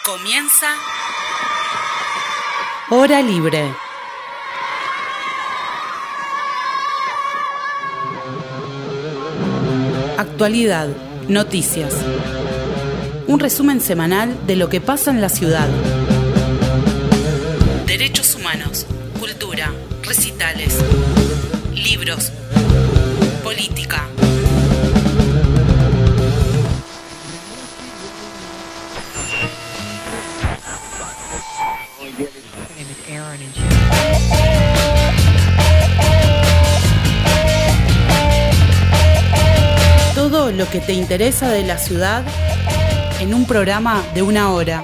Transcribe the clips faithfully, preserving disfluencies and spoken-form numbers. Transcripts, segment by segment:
Comienza Hora Libre. Actualidad, noticias. Un resumen semanal de lo que pasa en la ciudad. Derechos humanos, cultura, recitales, libros, política. Todo lo que te interesa de la ciudad en un programa de una hora.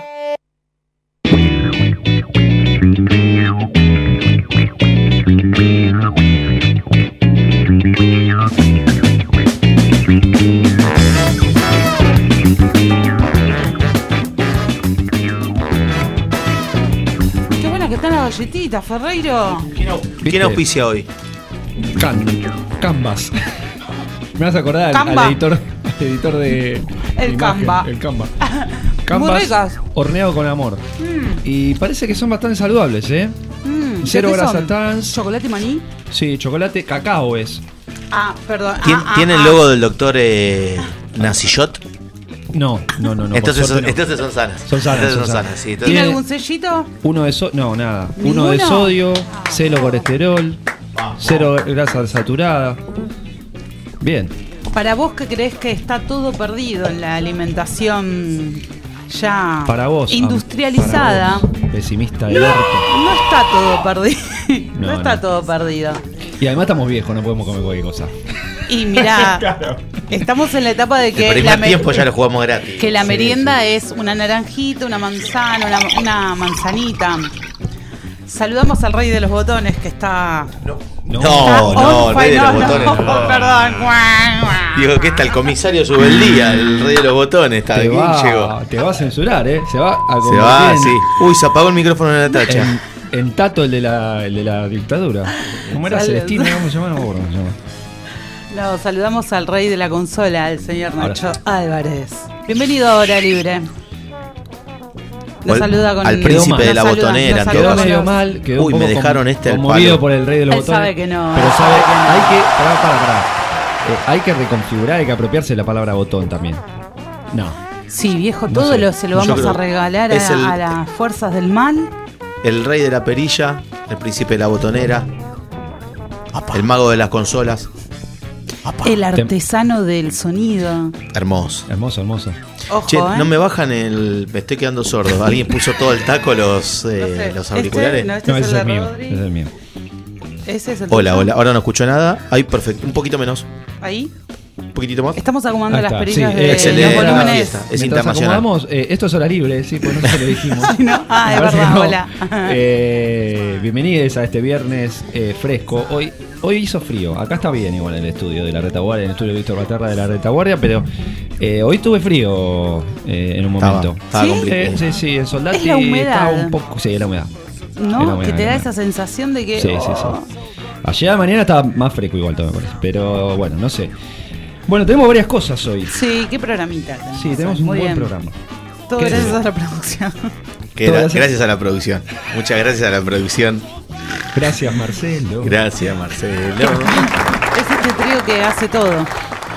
Qué buena que están las galletitas, Ferreiro. ¿Quién, au- ¿Quién auspicia hoy? Can, Canvas. Me vas a acordar al, Canva. al editor, al editor de El de Canva. El Canva. Muy Canvas ricas. horneado con amor. Mm, Y parece que son bastante saludables, ¿eh? mm. Cero ¿De qué grasa son? trans. ¿Chocolate y maní? Sí, chocolate, cacao es. Ah, perdón. ¿Tien- Ah, ah, ¿Tiene el ah. logo del doctor eh, Nacillot? No, no, no, no. entonces, por son, suerte no. entonces son sanas. Son sanas, Entonces son son sanas. sanas, sí. ¿Tiene Entonces, Tiene- algún sellito? Uno de so no, nada. ¿Ninguno? Uno de sodio, Ah. cero colesterol, cero grasa saturada. Bien. Para vos que crees que está todo perdido en la alimentación ya Para vos. am- industrializada, para vos, pesimista del no, orto. no está todo perdido. No, No, está no. todo perdido. Y además estamos viejos, no podemos comer cualquier cosa. Y mirá, estamos en la etapa de el que primer la, me- tiempo ya lo jugamos gratis. que la Sí, merienda sí. es una naranjita, una manzana, una, una manzanita. Saludamos al rey de los botones que está... No, No. no, está no, on el rey de fire. los botones. No, no. perdón. Guau, guau. Digo, ¿qué está? El comisario Subeldía, el rey de los botones. Está Te aquí, va, llegó. te va a censurar, ¿eh? Se va a Se va, convertir sí. Uy, se apagó el micrófono de la en, tacha. en, en Tato, el de la, el de la dictadura. ¿Cómo era? Sal- Celestino, ¿cómo se llama? No me acuerdo cómo se llama. No, saludamos al rey de la consola, al señor Ahora Nacho sí. Álvarez. Bienvenido a Hora Libre. Nos O al- saluda con al el- príncipe nos de la saluda, botonera, nos en Quedó todo saluda caso. medio con los- mal, quedó Uy, un me poco dejaron con- este al conmovido palo. por el rey de los Él botones. sabe que no, Pero sabe sabe, que no. hay que, pará, pará, pará. Eh, hay que reconfigurar, hay que apropiarse de la palabra botón también. No. Sí, viejo, No todo sé. lo, se lo Yo vamos creo a regalar a, es el- a las fuerzas del mal. El rey de la perilla, el príncipe de la botonera, el mago de las consolas. El artesano del sonido. Hermoso. Hermoso, hermoso. Ojo, Che, ¿eh? no me bajan el. Me estoy quedando sordo. Alguien puso todo el taco los, eh, No sé. los auriculares. Este, no, este No, es ese el es de el mío. Rodri. Ese es el mío. Ese es el Hola, tuyo. hola. Ahora no escucho nada. Ahí, perfecto. Un poquito menos. Ahí. Un poquitito más. Estamos acomodando Ahí las está. perillas Sí, de excelente. los volúmenes. Fiesta. Es Mientras internacional. acomodamos, eh, esto es hora libre, sí, pues no se lo dijimos. Ay, no. Ah, es Me parece verdad, que no. hola. Eh, bienvenidos a este viernes eh, fresco. Hoy hoy hizo frío. Acá está bien igual el estudio de la Retaguardia, el estudio de Víctor Baterra de la Retaguardia, pero eh, hoy tuve frío eh, en un Estaba, momento. estaba ¿Sí? complicado. Eh, sí, sí, en Soldati Es la humedad. estaba un poco. Sí, es la humedad. ¿No? Es la humedad, que te la da humedad. esa sensación de que. Sí, sí, oh, sí. Ayer a la mañana estaba más fresco igual todo me parece. Pero bueno, no sé. Bueno, tenemos varias cosas hoy. Sí, qué programita. tenemos Sí, tenemos hoy. un Muy buen bien. programa. Todo ¿Qué gracias es? a la producción. Que Todo era- gracias. gracias a la producción. Muchas gracias a la producción. Gracias, Marcelo. Gracias, Marcelo. Es este trío que hace todo.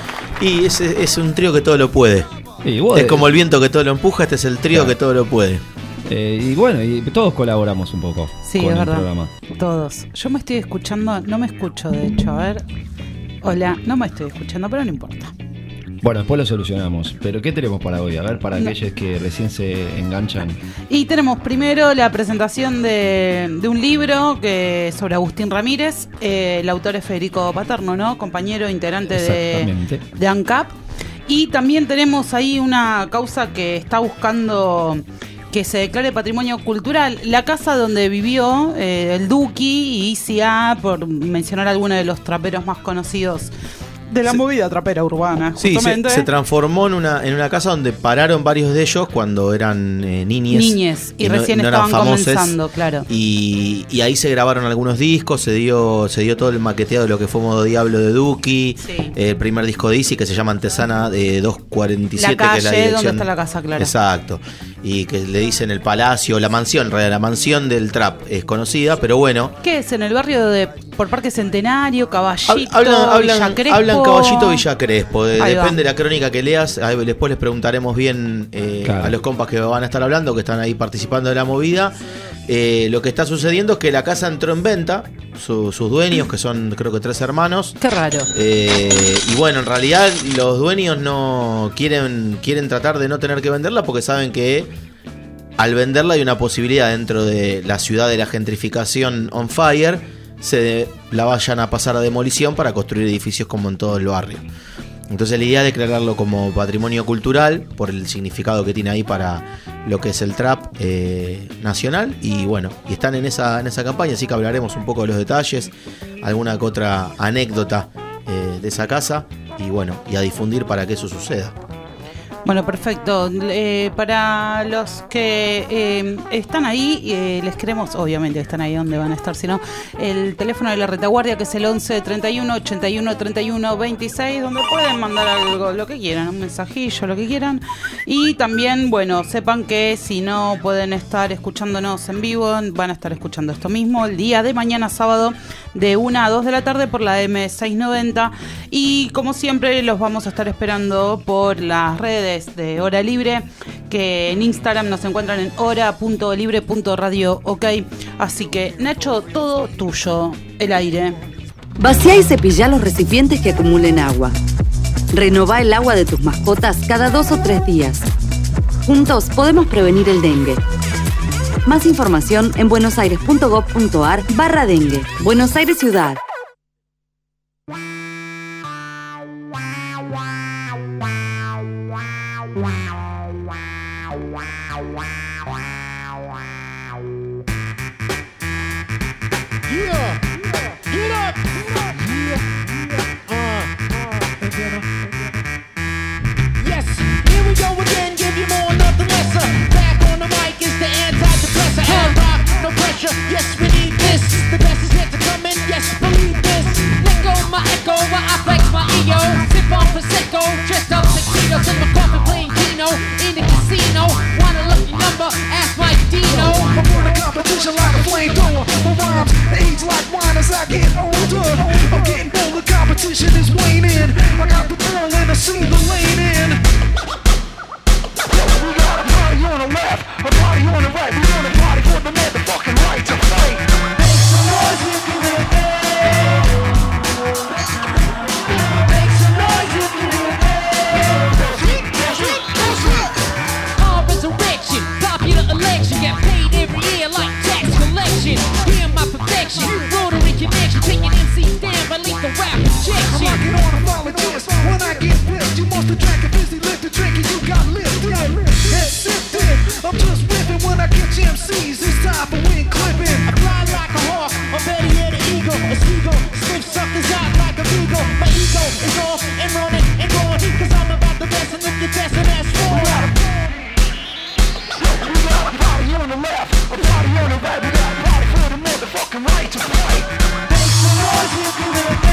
Y es, es un trío que todo lo puede. Y vos, Es como el viento que todo lo empuja. Este es el trío Claro. que todo lo puede. Eh, y bueno, y todos colaboramos un poco Sí, con es el verdad. programa. Todos. Yo me estoy escuchando, no me escucho de hecho, a ver. Hola, no me estoy escuchando, pero no importa. Bueno, después lo solucionamos. Pero ¿qué tenemos para hoy? A ver, para No. aquellos que recién se enganchan. Y tenemos primero la presentación de, de un libro que sobre Agustín Ramírez. Eh, el autor es Federico Paterno, ¿no? Compañero integrante de, Exactamente. de ANCAP. Y también tenemos ahí una causa que está buscando que se declare patrimonio cultural. La casa donde vivió eh, el Duki y I C A, por mencionar algunos de los traperos más conocidos de la Se- movida trapera urbana. Sí, se, justamente. se transformó en una, en una casa donde pararon varios de ellos cuando eran eh, niñes. Niñes, y, no- recién no eran estaban famosos. comenzando, claro. Y, y ahí se grabaron algunos discos, se dio se dio todo el maqueteado de lo que fue Modo Diablo de Duki, Sí. eh, el primer disco de Easy que se llama Antesana de doscientos cuarenta y siete, La que es la calle dirección. donde está la casa, claro. Exacto. y que le dicen el palacio, la mansión, en realidad la mansión del trap es conocida, pero bueno. ¿Qué es? ¿En el barrio de por Parque Centenario, Caballito, hablan, hablan, Villa Crespo? Hablan Caballito, Villa Crespo, de, Ahí depende va. de la crónica que leas, ahí después les preguntaremos bien eh, claro. a los compas que van a estar hablando, que están ahí participando de la movida. Eh, lo que está sucediendo es que la casa entró en venta, su, sus dueños, que son creo que tres hermanos. Qué raro. Eh, y bueno, en realidad los dueños no quieren, quieren tratar de no tener que venderla porque saben que al venderla hay una posibilidad dentro de la ciudad de la gentrificación on fire, se de, la vayan a pasar a demolición para construir edificios como en todo el barrio. Entonces la idea es declararlo como patrimonio cultural por el significado que tiene ahí para lo que es el trap eh, nacional. Y bueno, y están en esa, en esa campaña, así que hablaremos un poco de los detalles, alguna que otra anécdota eh, de esa casa y bueno, y a difundir para que eso suceda. Bueno, perfecto. Eh, para los que eh, están ahí, eh, les queremos, obviamente están ahí donde van a estar, sino el teléfono de la retaguardia, que es el once treinta y uno ochenta y uno treinta y uno veintiséis, donde pueden mandar algo, lo que quieran, un mensajillo, lo que quieran. Y también, bueno, sepan que si no pueden estar escuchándonos en vivo, van a estar escuchando esto mismo el día de mañana sábado de una a dos de la tarde por la M seiscientos noventa. Y como siempre los vamos a estar esperando por las redes de Hora Libre, que en Instagram nos encuentran en hora punto libre punto radio, ok. Así que Nacho, todo tuyo, el aire. Vacía y cepilla los recipientes que acumulen agua. Renová el agua de tus mascotas cada dos o tres días. Juntos podemos prevenir el dengue. Más información en buenosaires.gov.ar barra dengue. Buenos Aires Ciudad. Yes, we need this. The best is yet to come in. Yes, believe this. Let go my echo while I flex my ego. Sip on Prosecco, dressed up tuxedos in my coffin playing Keno in the casino. Want a lucky number? Ask my Dino. I'm on a competition like a flamethrower. My rhymes age like wine as I get older. I'm getting bolder, competition is waning. I got the ball and I see the lane in. We got a party on the left, a party on the right. We on a party for the motherfucking right to fight. Make some noise if you feel it. Make some noise if you feel it. All resurrection, popular election, get paid every year like tax collection. Hear my perfection, rotary connection, taking M Cs down by lethal rap I'm injection. rocking on a apologist. When I get pissed, you must have drank a busy lift to drink and you got lifted. Head sifted. I'm just ripping when I catch M Cs. It's time for wing clipping. I fly like a hawk, or better yet an eagle, a seagull, sniff suckers out like a beagle. My ego is off and running and going, cause I'm about the best, and if you're testing, that's wrong. We got a party on the left, a party on the right. We got a party for the motherfucking right to fight. Make some noise if you feel it.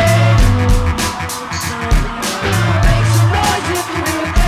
Make some noise if you feel it.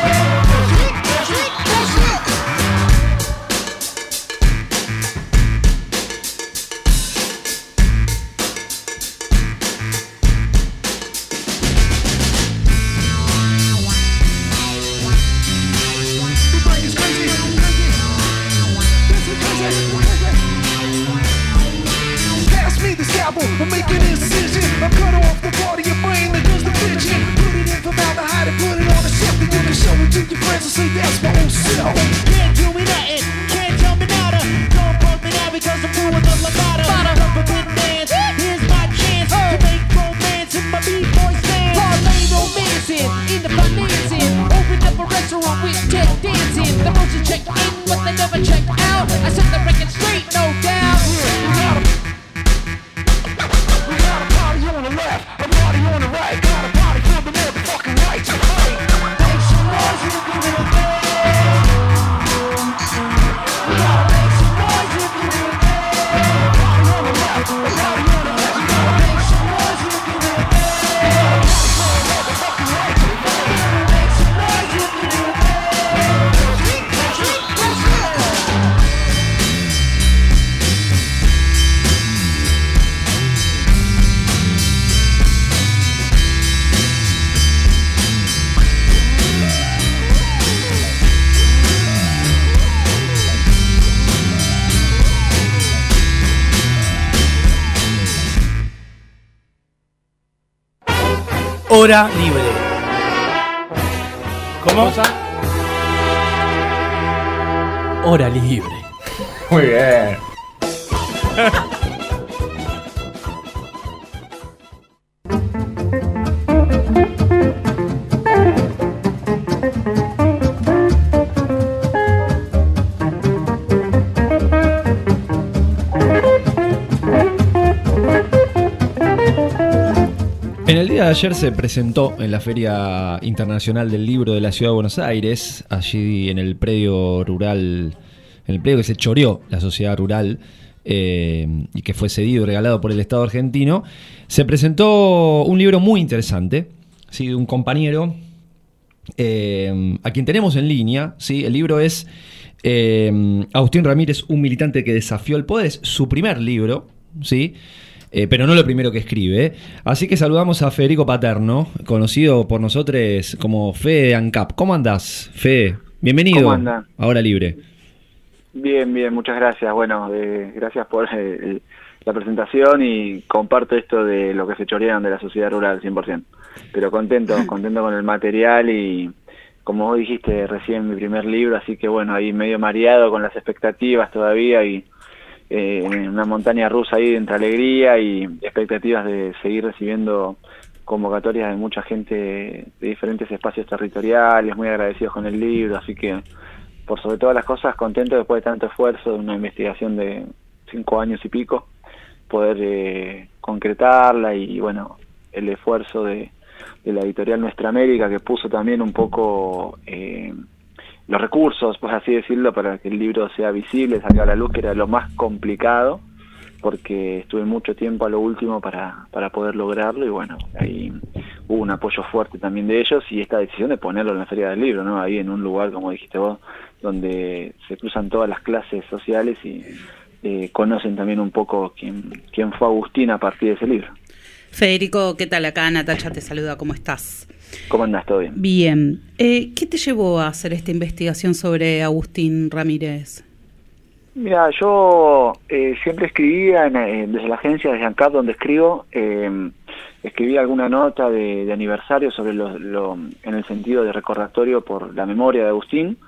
I'm making an incision. I'm cut off the part of your brain that does the bitching. Put it in formaldehyde and put it on a shelf. Then you can show it to your friends and say that's my own self. Can't do me nothing, can't tell me nada. Don't bug me now because I'm doing the lambada. Love forbidden dance, here's my chance to make romance in my B-boys dance. Parlay romancing, in the financing. Open up a restaurant with Ted dancing. The motion check in, but they never check out. I set the record straight, no doubt. On the left, a party on the right. Got a party for the motherfucking right to fight. Make some noise if you feel it. Hora Libre. ¿Cómo? Hora Libre. Muy bien. En el día de ayer se presentó en la Feria Internacional del Libro de la Ciudad de Buenos Aires, allí en el predio rural, en el predio que se choreó la sociedad rural eh, y que fue cedido y regalado por el Estado argentino, se presentó un libro muy interesante, ¿sí? De un compañero eh, a quien tenemos en línea, ¿sí? El libro es eh, Agustín Ramírez, un militante que desafió el poder, es su primer libro, ¿sí? Eh, pero no lo primero que escribe. Así que saludamos a Federico Paterno, conocido por nosotros como Fede ANCAP. ¿Cómo andás, Fede? Bienvenido. ¿Cómo anda? A Hora Libre. Bien, bien, muchas gracias. Bueno, eh, gracias por eh, la presentación y comparto esto de lo que se chorearon de la sociedad rural, cien por ciento. Pero contento, contento con el material y, como vos dijiste, recién mi primer libro, así que bueno, ahí medio mareado con las expectativas todavía y Eh, en una montaña rusa ahí entre alegría y expectativas de seguir recibiendo convocatorias de mucha gente de diferentes espacios territoriales, muy agradecidos con el libro, así que por sobre todas las cosas contento después de tanto esfuerzo de una investigación de cinco años y pico, poder eh, concretarla y bueno, el esfuerzo de, de la editorial Nuestra América que puso también un poco eh, los recursos, pues así decirlo, para que el libro sea visible, salga a la luz, que era lo más complicado, porque estuve mucho tiempo a lo último para, para poder lograrlo, y bueno, ahí hubo un apoyo fuerte también de ellos, y esta decisión de ponerlo en la Feria del Libro, ¿no? Ahí en un lugar, como dijiste vos, donde se cruzan todas las clases sociales y eh, conocen también un poco quién, quién fue Agustín a partir de ese libro. Federico, ¿qué tal? Acá Natacha te saluda, ¿cómo estás? ¿Cómo andás? ¿Todo bien? Bien. Eh, ¿Qué te llevó a hacer esta investigación sobre Agustín Ramírez? Mira, yo eh, siempre escribía en, en, desde la agencia de ANCAP donde escribo, eh, escribía alguna nota de, de aniversario sobre lo, lo, en el sentido de recordatorio por la memoria de Agustín.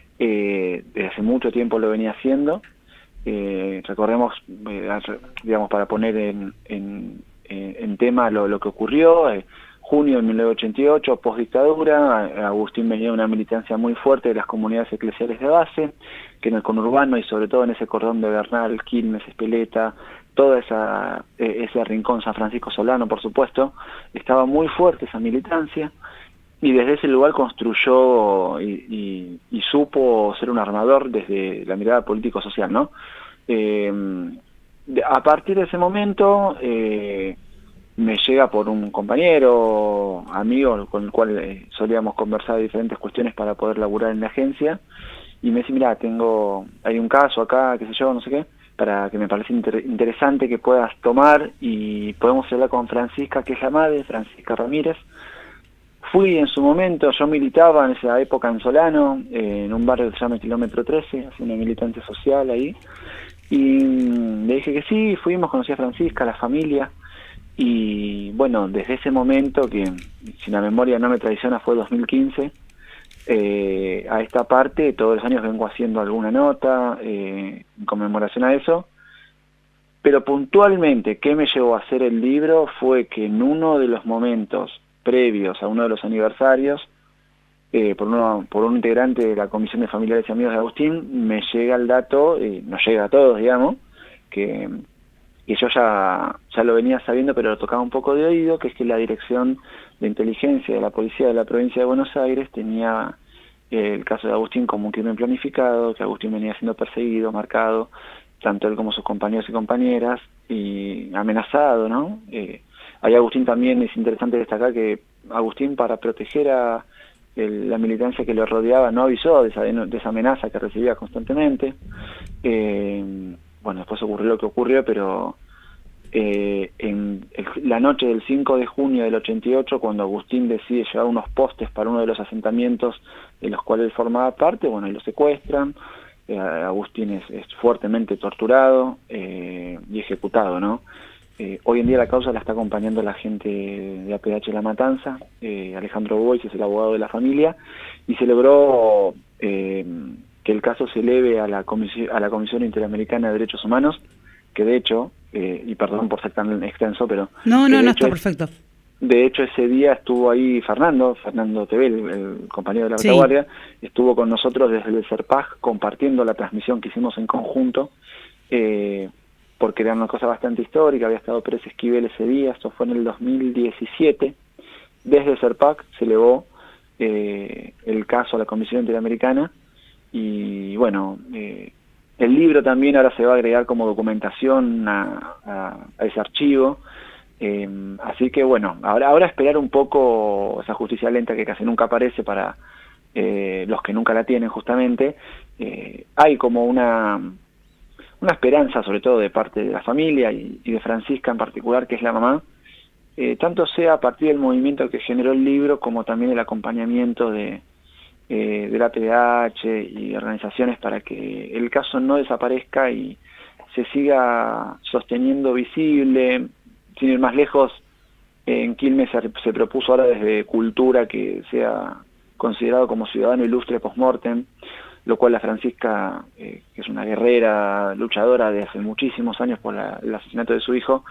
Eh, desde hace mucho tiempo lo venía haciendo. Eh, recordemos, eh, digamos, para poner en, en, en tema lo, lo que ocurrió. Eh, junio de mil novecientos ochenta y ocho, postdictadura, Agustín venía de una militancia muy fuerte de las comunidades eclesiales de base, que en el conurbano y sobre todo en ese cordón de Bernal, Quilmes, Espeleta, toda esa ese rincón, San Francisco Solano, por supuesto, estaba muy fuerte esa militancia, y desde ese lugar construyó y, y, y supo ser un armador desde la mirada político-social, ¿no? Eh, a partir de ese momento, eh, me llega por un compañero, amigo, con el cual eh, solíamos conversar de diferentes cuestiones para poder laburar en la agencia, y me dice, mira, tengo, hay un caso acá, qué sé yo, no sé qué, para que me parece inter interesante que puedas tomar, y podemos hablar con Francisca, que es la madre, Francisca Ramírez. Fui en su momento, yo militaba en esa época en Solano, eh, en un barrio que se llama Kilómetro trece, hace una militante social ahí, y mmm, le dije que sí, fuimos, conocí a Francisca, a la familia. Y bueno, desde ese momento, que si la memoria no me traiciona fue dos mil quince, eh, a esta parte todos los años vengo haciendo alguna nota eh, en conmemoración a eso, pero puntualmente ¿qué me llevó a hacer el libro? Fue que en uno de los momentos previos a uno de los aniversarios, eh, por, uno, por un integrante de la Comisión de Familiares y Amigos de Agustín, me llega el dato, eh, nos llega a todos, digamos, que... y yo ya, ya lo venía sabiendo, pero lo tocaba un poco de oído, que es que la Dirección de Inteligencia de la Policía de la Provincia de Buenos Aires tenía eh, el caso de Agustín como un crimen planificado, que Agustín venía siendo perseguido, marcado, tanto él como sus compañeros y compañeras, y amenazado, ¿no? Eh, ahí Agustín también es interesante destacar que Agustín, para proteger a el, la militancia que lo rodeaba, no avisó de esa, de esa amenaza que recibía constantemente. Eh, Bueno, después ocurrió lo que ocurrió, pero eh, en el, la noche del cinco de junio del ochenta y ocho, cuando Agustín decide llevar unos postes para uno de los asentamientos de los cuales él formaba parte, bueno, y lo secuestran. Eh, Agustín es, es fuertemente torturado eh, y ejecutado, ¿no? eh, hoy en día la causa la está acompañando la gente de A P H La Matanza, eh, Alejandro Bois es el abogado de la familia, y se logró eh, que el caso se eleve a la, comisión, a la Comisión Interamericana de Derechos Humanos, que de hecho, eh, y perdón por ser tan extenso, pero... No, no, no, está es, perfecto. De hecho, ese día estuvo ahí Fernando, Fernando Tebel, el, el compañero de la retaguardia, sí. Estuvo con nosotros desde el CERPAG compartiendo la transmisión que hicimos en conjunto, eh, porque era una cosa bastante histórica, había estado Pérez Esquivel ese día, esto fue en el dos mil diecisiete, desde el CERPAG se elevó eh, el caso a la Comisión Interamericana, y bueno, eh, el libro también ahora se va a agregar como documentación a, a, a ese archivo, eh, así que bueno, ahora, ahora esperar un poco esa justicia lenta que casi nunca aparece para eh, los que nunca la tienen justamente, eh, hay como una... una esperanza, sobre todo de parte de la familia y, y de Francisca en particular, que es la mamá, eh, tanto sea a partir del movimiento que generó el libro, como también el acompañamiento de, eh, de la A P H y organizaciones para que el caso no desaparezca y se siga sosteniendo visible. Sin ir más lejos, en Quilmes se, se propuso ahora desde Cultura que sea considerado como ciudadano ilustre post-mortem, lo cual la Francisca, eh, que es una guerrera, luchadora de hace muchísimos años por la, el asesinato de su hijo,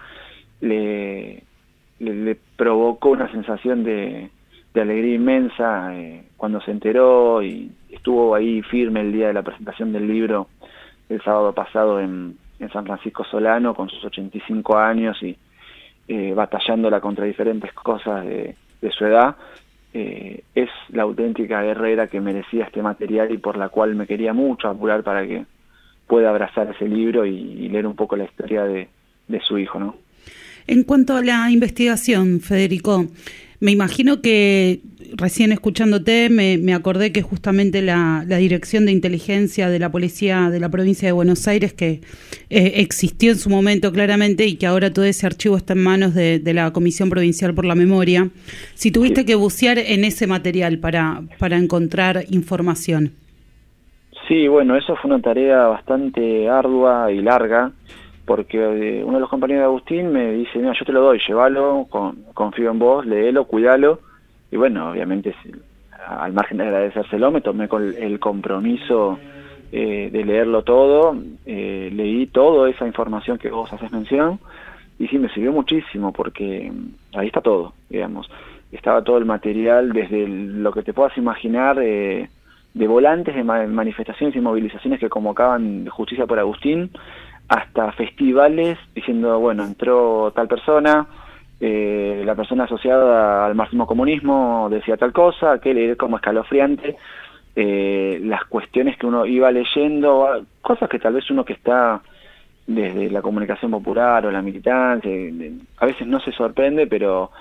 le, le, le provocó una sensación de, de alegría inmensa eh, cuando se enteró, y estuvo ahí firme el día de la presentación del libro el sábado pasado en, en San Francisco Solano con sus ochenta y cinco años y eh, batallándola contra diferentes cosas de, de su edad. Eh, es la auténtica guerrera que merecía este material y por la cual me quería mucho apurar para que pueda abrazar ese libro y, y leer un poco la historia de, de su hijo, ¿no? En cuanto a la investigación, Federico, me imagino que recién escuchándote me, me acordé que justamente la, la Dirección de Inteligencia de la Policía de la Provincia de Buenos Aires, que eh, existió en su momento claramente y que ahora todo ese archivo está en manos de, de la Comisión Provincial por la Memoria, si tuviste sí. que bucear en ese material para, para encontrar información. Sí, bueno, eso fue una tarea bastante ardua y larga, porque eh, uno de los compañeros de Agustín me dice, no, yo te lo doy, llévalo, con, confío en vos, léelo, cuídalo, y bueno, obviamente al margen de agradecérselo, me tomé con el compromiso eh, de leerlo todo, eh, leí toda esa información que vos haces mención, y sí, me sirvió muchísimo, porque ahí está todo, digamos, estaba todo el material, desde el, lo que te puedas imaginar, eh, de volantes de ma- manifestaciones y movilizaciones que convocaban de Justicia por Agustín, hasta festivales diciendo, bueno, entró tal persona, eh, la persona asociada al marxismo comunismo decía tal cosa, que era como escalofriante, eh, las cuestiones que uno iba leyendo, cosas que tal vez uno que está desde la comunicación popular o la militancia, a veces no se sorprende, pero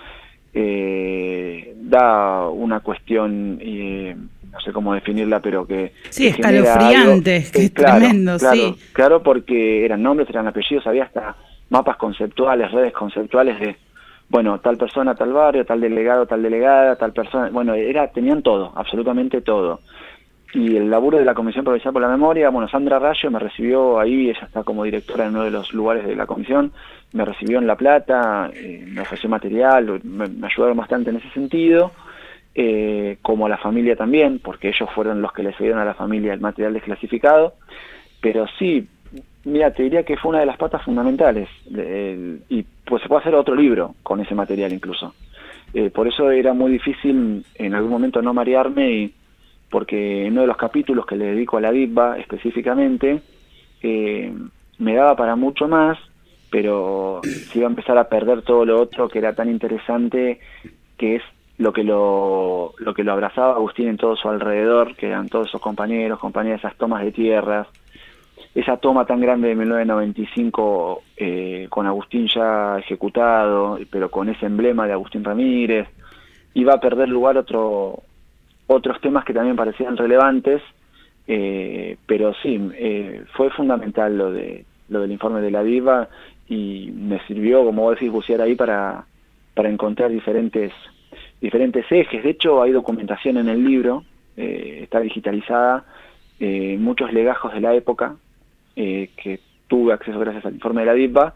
eh, da una cuestión... Eh, no sé cómo definirla, pero que... Sí, escalofriante, que es claro, tremendo, claro, sí. Claro, porque eran nombres, eran apellidos, había hasta mapas conceptuales, redes conceptuales de, bueno, tal persona, tal barrio, tal delegado, tal delegada, tal persona... Bueno, era tenían todo, absolutamente todo. Y el laburo de la Comisión Provincial por la Memoria, bueno, Sandra Rayo me recibió ahí, ella está como directora en uno de los lugares de la comisión, me recibió en La Plata, eh, me ofreció material, me, me ayudaron bastante en ese sentido. Eh, como a la familia también, porque ellos fueron los que le cedieron a la familia el material desclasificado, pero sí, mira, te diría que fue una de las patas fundamentales, eh, y pues se puede hacer otro libro con ese material incluso, eh, por eso era muy difícil en algún momento no marearme, y porque en uno de los capítulos que le dedico a la D I V A específicamente, eh, me daba para mucho más, pero se iba a empezar a perder todo lo otro que era tan interesante, que es lo que lo lo que lo abrazaba Agustín en todo su alrededor, que eran todos esos compañeros, compañeras, esas tomas de tierras, esa toma tan grande de mil novecientos noventa y cinco eh, con Agustín ya ejecutado, pero con ese emblema de Agustín Ramírez, iba a perder lugar otro otros temas que también parecían relevantes, eh, pero sí, eh, fue fundamental lo de lo del informe de la D I V A, y me sirvió, como vos decís, bucear ahí para, para encontrar diferentes diferentes ejes. De hecho, hay documentación en el libro, eh, está digitalizada, eh, muchos legajos de la época, eh, que tuve acceso gracias al informe de la D I V A,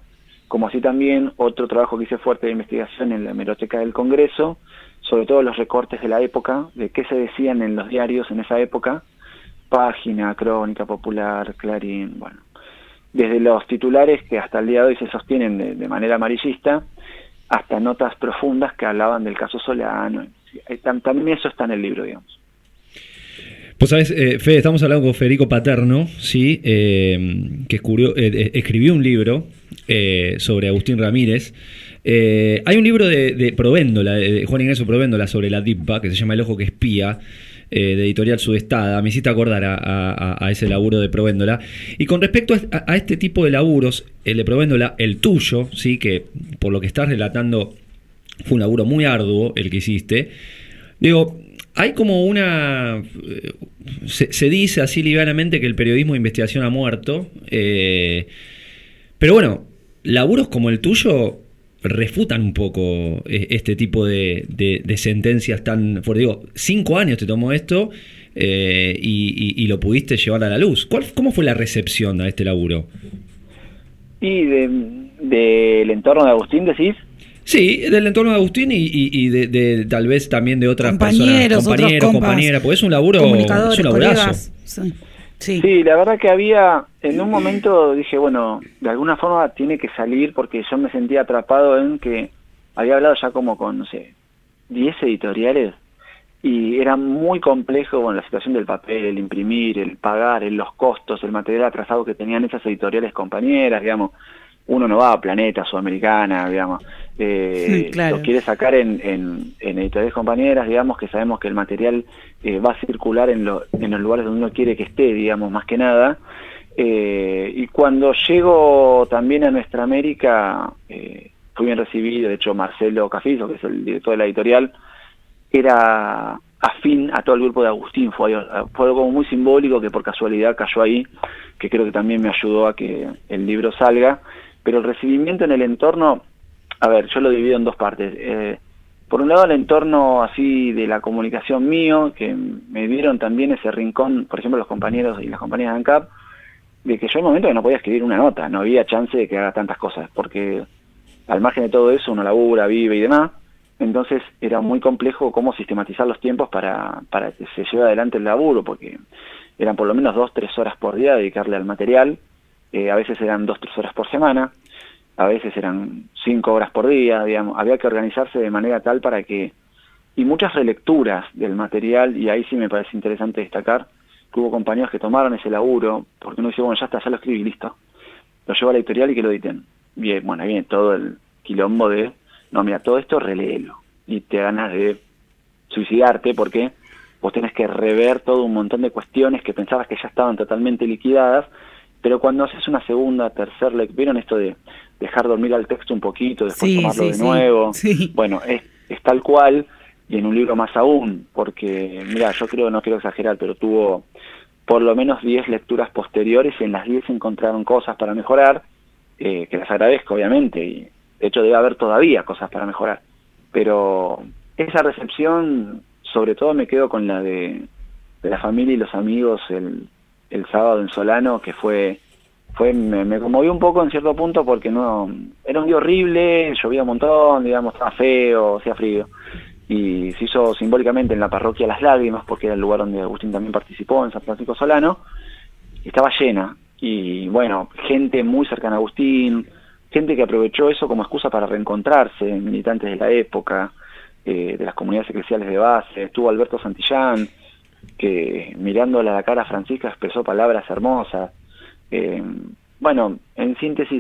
como así también otro trabajo que hice fuerte de investigación en la hemeroteca del Congreso, sobre todo los recortes de la época, de qué se decían en los diarios en esa época, Página, Crónica Popular, Clarín, bueno, desde los titulares que hasta el día de hoy se sostienen de, de manera amarillista, hasta notas profundas que hablaban del caso Solano. También eso está en el libro, digamos. Pues sabes, eh, Fede, estamos hablando con Federico Paterno, ¿sí? eh, que escribió, eh, escribió un libro eh, sobre Agustín Ramírez. Eh, hay un libro de, de Provéndola, de Juan Ignacio Provéndola, sobre la D I P A, que se llama El ojo que espía, eh, de Editorial Sudestada. Me hiciste acordar a, a, a ese laburo de Provéndola. Y con respecto a, a este tipo de laburos, el de Provéndola, el tuyo, ¿sí? Que por lo que estás relatando fue un laburo muy arduo el que hiciste. Digo, hay como una... Se, se dice así livianamente que el periodismo de investigación ha muerto. Eh, pero bueno, laburos como el tuyo refutan un poco este tipo de, de, de sentencias tan fuertes. Digo, cinco años te tomó esto eh, y, y, y lo pudiste llevar a la luz. ¿Cuál, ¿Cómo fue la recepción a este laburo? Y del de, de entorno de Agustín, decís. Sí, del entorno de Agustín y, y, y de, de tal vez también de otras compañeros, personas, compañeros, compañeras, porque es un laburo, es un laburazo. Sí. Sí. sí, la verdad que había, en un momento dije, bueno, de alguna forma tiene que salir porque yo me sentía atrapado en que había hablado ya como con, no sé, diez editoriales y era muy complejo, bueno, la situación del papel, el imprimir, el pagar, el, los costos, el material atrasado que tenían esas editoriales compañeras, digamos. Uno no va a Planeta, Sudamericana, digamos, eh, sí, claro. Lo quiere sacar en, en, en editoriales compañeras, digamos, que sabemos que el material eh, va a circular en, lo, en los lugares donde uno quiere que esté, digamos, más que nada. Eh, y cuando llego también a Nuestra América, eh, fui bien recibido. De hecho, Marcelo Cafizo, que es el director de la editorial, era afín a todo el grupo de Agustín. Fue, fue algo como muy simbólico que por casualidad cayó ahí, que creo que también me ayudó a que el libro salga. Pero el recibimiento en el entorno, a ver, yo lo divido en dos partes. Eh, por un lado, el entorno así de la comunicación mío, que me dieron también ese rincón, por ejemplo, los compañeros y las compañeras de ANCAP, de que yo en un momento que no podía escribir una nota, no había chance de que haga tantas cosas, porque al margen de todo eso uno labura, vive y demás, entonces era muy complejo cómo sistematizar los tiempos para, para que se lleve adelante el laburo, porque eran por lo menos dos, tres horas por día dedicarle al material. Eh, a veces eran dos, tres horas por semana, a veces eran cinco horas por día, digamos, había que organizarse de manera tal para que, y muchas relecturas del material, y ahí sí me parece interesante destacar, que hubo compañeros que tomaron ese laburo, porque uno dice, bueno, ya está, ya lo escribí, listo, lo llevo a la editorial y que lo editen. Bien, bueno, ahí viene todo el quilombo de, no, mira, todo esto reléelo, y te ganas de suicidarte, porque vos tenés que rever todo un montón de cuestiones que pensabas que ya estaban totalmente liquidadas. Pero cuando haces una segunda, tercera lectura, ¿vieron esto de dejar dormir al texto un poquito, después sí, tomarlo sí, de nuevo? Sí. Bueno, es, es tal cual, y en un libro más aún, porque, mira, yo creo, no quiero exagerar, pero tuvo por lo menos diez lecturas posteriores, y en las diez se encontraron cosas para mejorar, eh, que las agradezco, obviamente, y de hecho debe haber todavía cosas para mejorar. Pero esa recepción, sobre todo me quedo con la de, de la familia y los amigos, el... el sábado en Solano, que fue, fue me, me conmovió un poco en cierto punto porque no era un día horrible, llovía un montón, digamos, estaba feo, hacía frío, y se hizo simbólicamente en la parroquia Las Lágrimas, porque era el lugar donde Agustín también participó, en San Francisco Solano, y estaba llena, y bueno, gente muy cercana a Agustín, gente que aprovechó eso como excusa para reencontrarse, militantes de la época, eh, de las comunidades eclesiales de base. Estuvo Alberto Santillán, que mirándole a la cara a Francisca expresó palabras hermosas. Eh, bueno, en síntesis,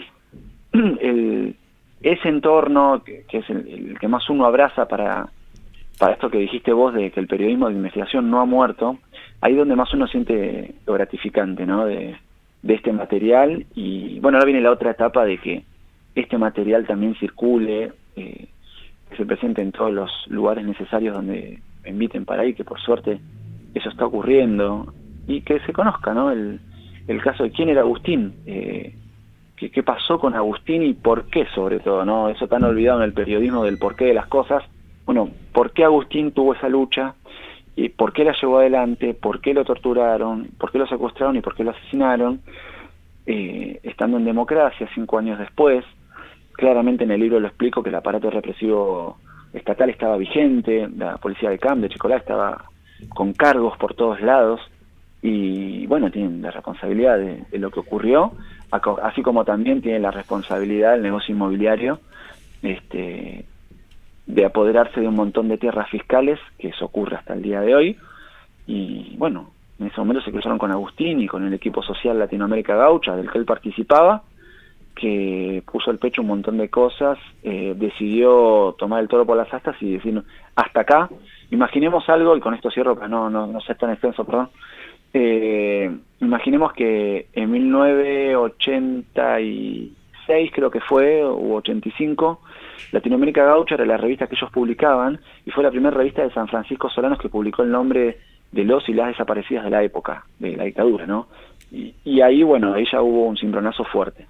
el, ese entorno que, que es el, el que más uno abraza para, para esto que dijiste vos de que el periodismo de investigación no ha muerto, ahí donde más uno siente lo gratificante, ¿no? de, de este material. Y bueno, ahora viene la otra etapa de que este material también circule, eh, que se presente en todos los lugares necesarios donde me inviten para ir, que por suerte eso está ocurriendo, y que se conozca, ¿no? El, el caso de quién era Agustín, eh, qué, qué pasó con Agustín y por qué, sobre todo, ¿no? Eso tan olvidado en el periodismo del porqué de las cosas. Bueno, ¿por qué Agustín tuvo esa lucha? ¿Y por qué la llevó adelante? ¿Por qué lo torturaron? ¿Por qué lo secuestraron? ¿Y por qué lo asesinaron? Eh, estando en democracia cinco años después. claramente en el libro lo explico, que el aparato represivo estatal estaba vigente, la policía de Camp, de Chicolá, estaba con cargos por todos lados, y bueno, tienen la responsabilidad de, de lo que ocurrió, así como también tienen la responsabilidad del negocio inmobiliario, este, de apoderarse de un montón de tierras fiscales, que eso ocurre hasta el día de hoy, y bueno, en ese momento se cruzaron con Agustín y con el equipo social Latinoamérica Gaucha, del que él participaba, que puso el pecho un montón de cosas, eh, decidió tomar el toro por las astas y decir, hasta acá. Imaginemos algo, y con esto cierro para no, no, no ser tan extenso, perdón. Eh, imaginemos que en mil novecientos ochenta y seis, creo que fue, u ochenta y cinco, Latinoamérica Gaucha era la revista que ellos publicaban, y fue la primera revista de San Francisco Solanos que publicó el nombre de los y las desaparecidas de la época, de la dictadura, ¿no? Y, y ahí, bueno, ahí ya hubo un cimbronazo fuerte.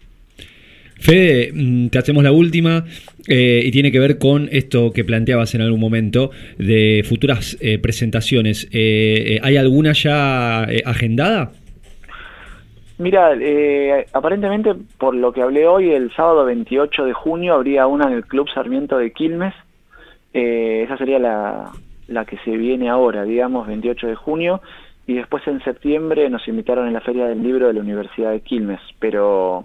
Fede, te hacemos la última eh, y tiene que ver con esto que planteabas en algún momento de futuras eh, presentaciones. Eh, eh, ¿Hay alguna ya eh, agendada? Mira, eh, aparentemente por lo que hablé hoy, el sábado veintiocho de junio habría una en el Club Sarmiento de Quilmes. Eh, esa sería la, la que se viene ahora, digamos, veintiocho de junio. Y después en septiembre nos invitaron en la Feria del Libro de la Universidad de Quilmes, pero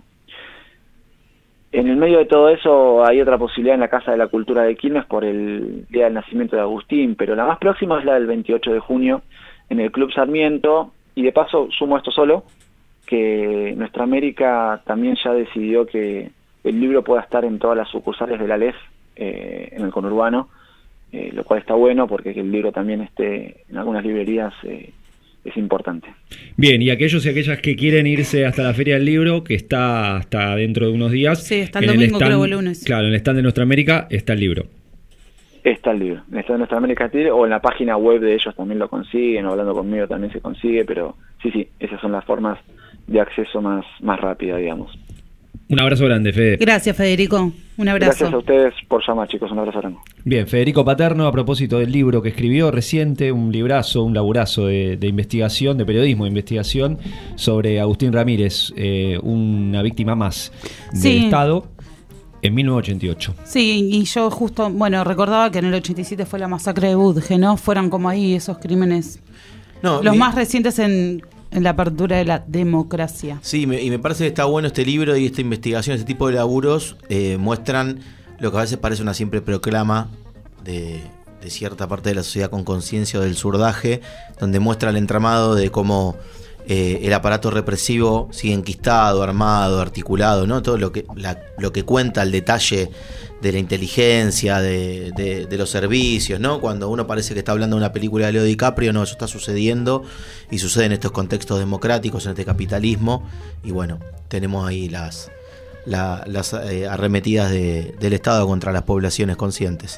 en el medio de todo eso hay otra posibilidad en la Casa de la Cultura de Quilmes por el día del nacimiento de Agustín, pero la más próxima es la del veintiocho de junio en el Club Sarmiento. Y de paso sumo esto solo, que Nuestra América también ya decidió que el libro pueda estar en todas las sucursales de la L E F eh, en el conurbano, eh, lo cual está bueno porque que el libro también esté en algunas librerías eh, es importante. Bien, y aquellos y aquellas que quieren irse hasta la Feria del Libro, que está hasta dentro de unos días. Sí, está el domingo, stand, creo, el lunes. Claro, en el stand de Nuestra América está el libro. Está el libro, en el stand de Nuestra América, o en la página web de ellos también lo consiguen, o hablando conmigo también se consigue, pero sí, sí, esas son las formas de acceso más, más rápida, digamos. Un abrazo grande, Fede. Gracias, Federico. Un abrazo. Gracias a ustedes por llamar, chicos. Un abrazo grande. Bien, Federico Paterno, a propósito del libro que escribió reciente, un librazo, un laburazo de, de investigación, de periodismo de investigación, sobre Agustín Ramírez, eh, una víctima más del sí. Estado, en mil novecientos ochenta y ocho. Sí, y yo justo, bueno, recordaba que en el ochenta y siete fue la masacre de Budge, ¿no? Fueron como ahí esos crímenes, no, los mi... más recientes en... en la apertura de la democracia. Sí, me, y me parece que está bueno este libro y esta investigación, este tipo de laburos, eh, muestran lo que a veces parece una simple proclama de, de cierta parte de la sociedad con conciencia del surdaje, donde muestra el entramado de cómo eh, el aparato represivo sigue enquistado, armado, articulado, ¿no? Todo lo que, la, lo que cuenta el detalle de la inteligencia, de, de, de los servicios, ¿no? Cuando uno parece que está hablando de una película de Leo DiCaprio, no, eso está sucediendo y sucede en estos contextos democráticos, en este capitalismo, y bueno, tenemos ahí las, la, las eh, arremetidas de, del Estado contra las poblaciones conscientes.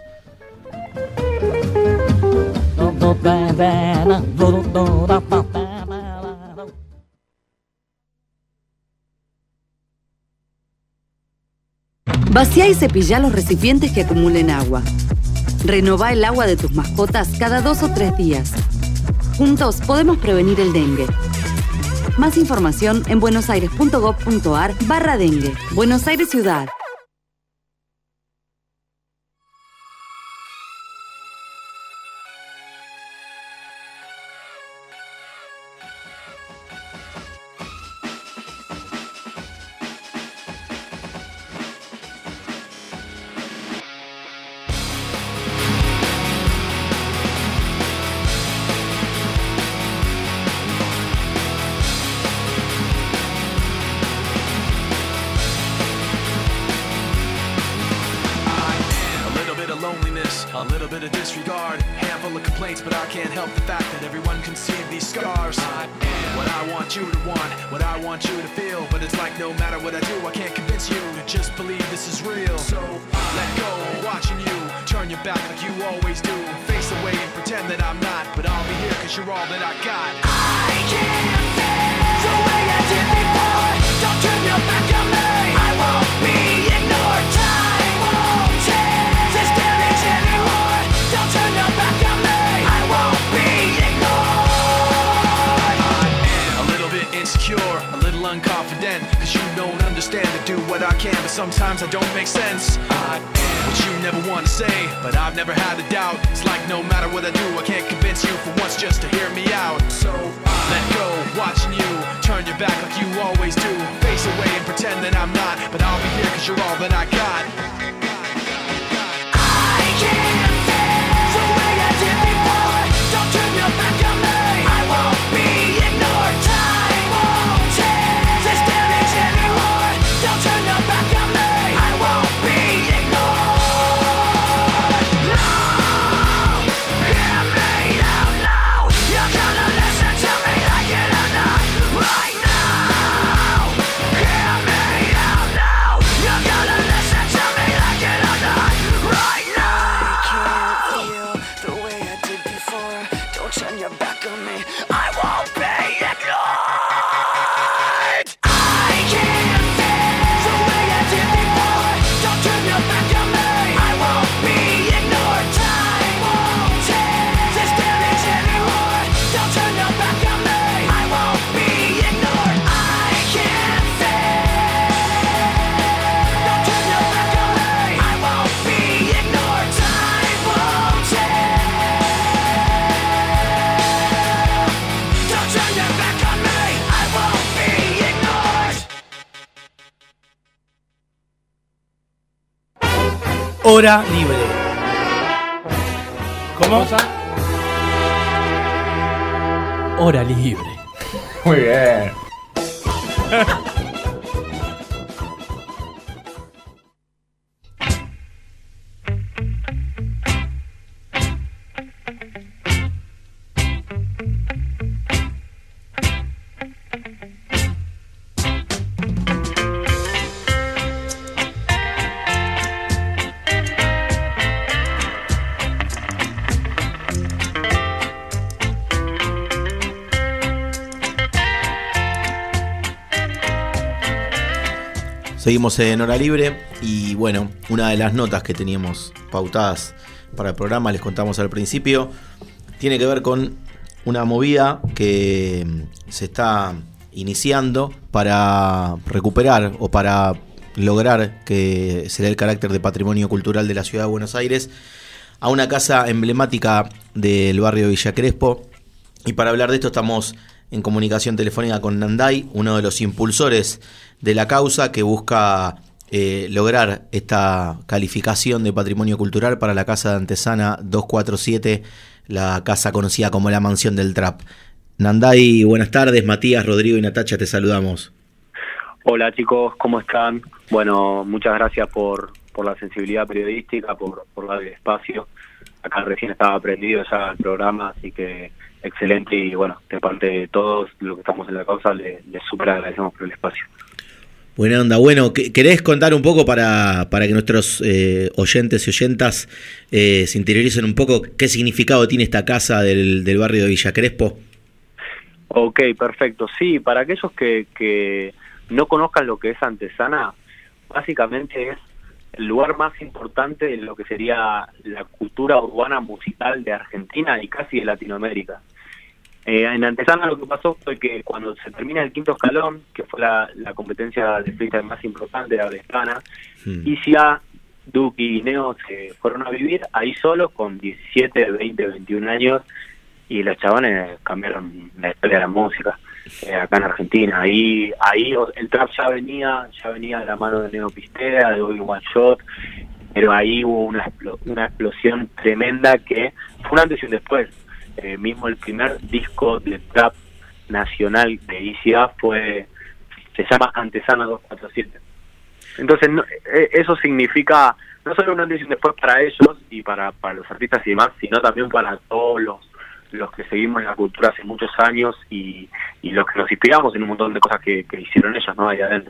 Vacía y cepillá los recipientes que acumulen agua. Renová el agua de tus mascotas cada dos o tres días. Juntos podemos prevenir el dengue. Más información en buenosaires.gov.ar barra dengue. Buenos Aires Ciudad. Unconfident, cause you don't understand to do what I I can, but sometimes I don't make sense. I am what you never want to say, but I've never had a doubt. It's like no matter what I do, I can't convince you for once just to hear me out. So I let go, watching you turn your back like you always do. Face away and pretend that I'm not, but I'll be here cause you're all that I got. I can't feel the way I did before. Don't turn your back on me. I won't be ignored. Time won't change this damage anymore. Don't turn your back on me. I won't be ignored. No, hear me out now. You're gonna listen to me like it or not. Right now, hear me out now. You're gonna listen to me like it or not. Right now. I can't feel the way I did before. Don't turn your back on me. I won't be ignored. I can't feel the way I did before. Don't turn your back on me. I won't be ignored. Time won't change this damage anymore. Don't turn your back on me. I won't be ignored. I can't feel. Don't turn your back on me. I won't be ignored. Time won't change. Don't turn your back on me. I won't be ignored. Hora libre. ¿Cómo? Hora libre. Muy bien. Seguimos en Hora Libre y bueno, una de las notas que teníamos pautadas para el programa, les contamos al principio, tiene que ver con una movida que se está iniciando para recuperar o para lograr que se dé el carácter de patrimonio cultural de la ciudad de Buenos Aires a una casa emblemática del barrio Villa Crespo. Y para hablar de esto estamos en comunicación telefónica con Nanday, uno de los impulsores de la causa que busca eh, lograr esta calificación de patrimonio cultural para la casa de Antesana doscientos cuarenta y siete, la casa conocida como la Mansión del Trap. Nanday, buenas tardes. Matías, Rodrigo y Natacha, te saludamos. Hola chicos, ¿cómo están? Bueno, muchas gracias por, por la sensibilidad periodística, por, por dar el espacio. Acá recién estaba aprendido ya el programa, así que excelente, y bueno, de parte de todos los que estamos en la causa, les le súper agradecemos por el espacio. Buena onda. Bueno, ¿querés contar un poco para, para que nuestros eh, oyentes y oyentas eh, se interioricen un poco qué significado tiene esta casa del, del barrio de Villa Crespo? Ok, perfecto. Sí, para aquellos que, que no conozcan lo que es Antesana, básicamente es el lugar más importante de lo que sería la cultura urbana musical de Argentina y casi de Latinoamérica. Eh, en Antesana lo que pasó fue que cuando se termina el quinto escalón, que fue la, la competencia de freestyle más importante de habla hispana, hmm. Isia, Duki y Neo se fueron a vivir ahí solos con diecisiete, veinte, veintiún años, y los chabones cambiaron la historia de la música eh, acá en Argentina. Ahí ahí el trap ya venía ya venía de la mano de Neo Pistea, de Bobby One Shot, pero ahí hubo una, una explosión tremenda que fue un antes y un después. Eh, mismo el primer disco de trap nacional de I C A fue, se llama Antesana doscientos cuarenta y siete. Entonces no, eh, eso significa no solo un antes y un después para ellos y para, para los artistas y demás, sino también para todos los, los que seguimos la cultura hace muchos años y, y los que nos inspiramos en un montón de cosas que, que hicieron ellos, ¿no? Ahí adentro.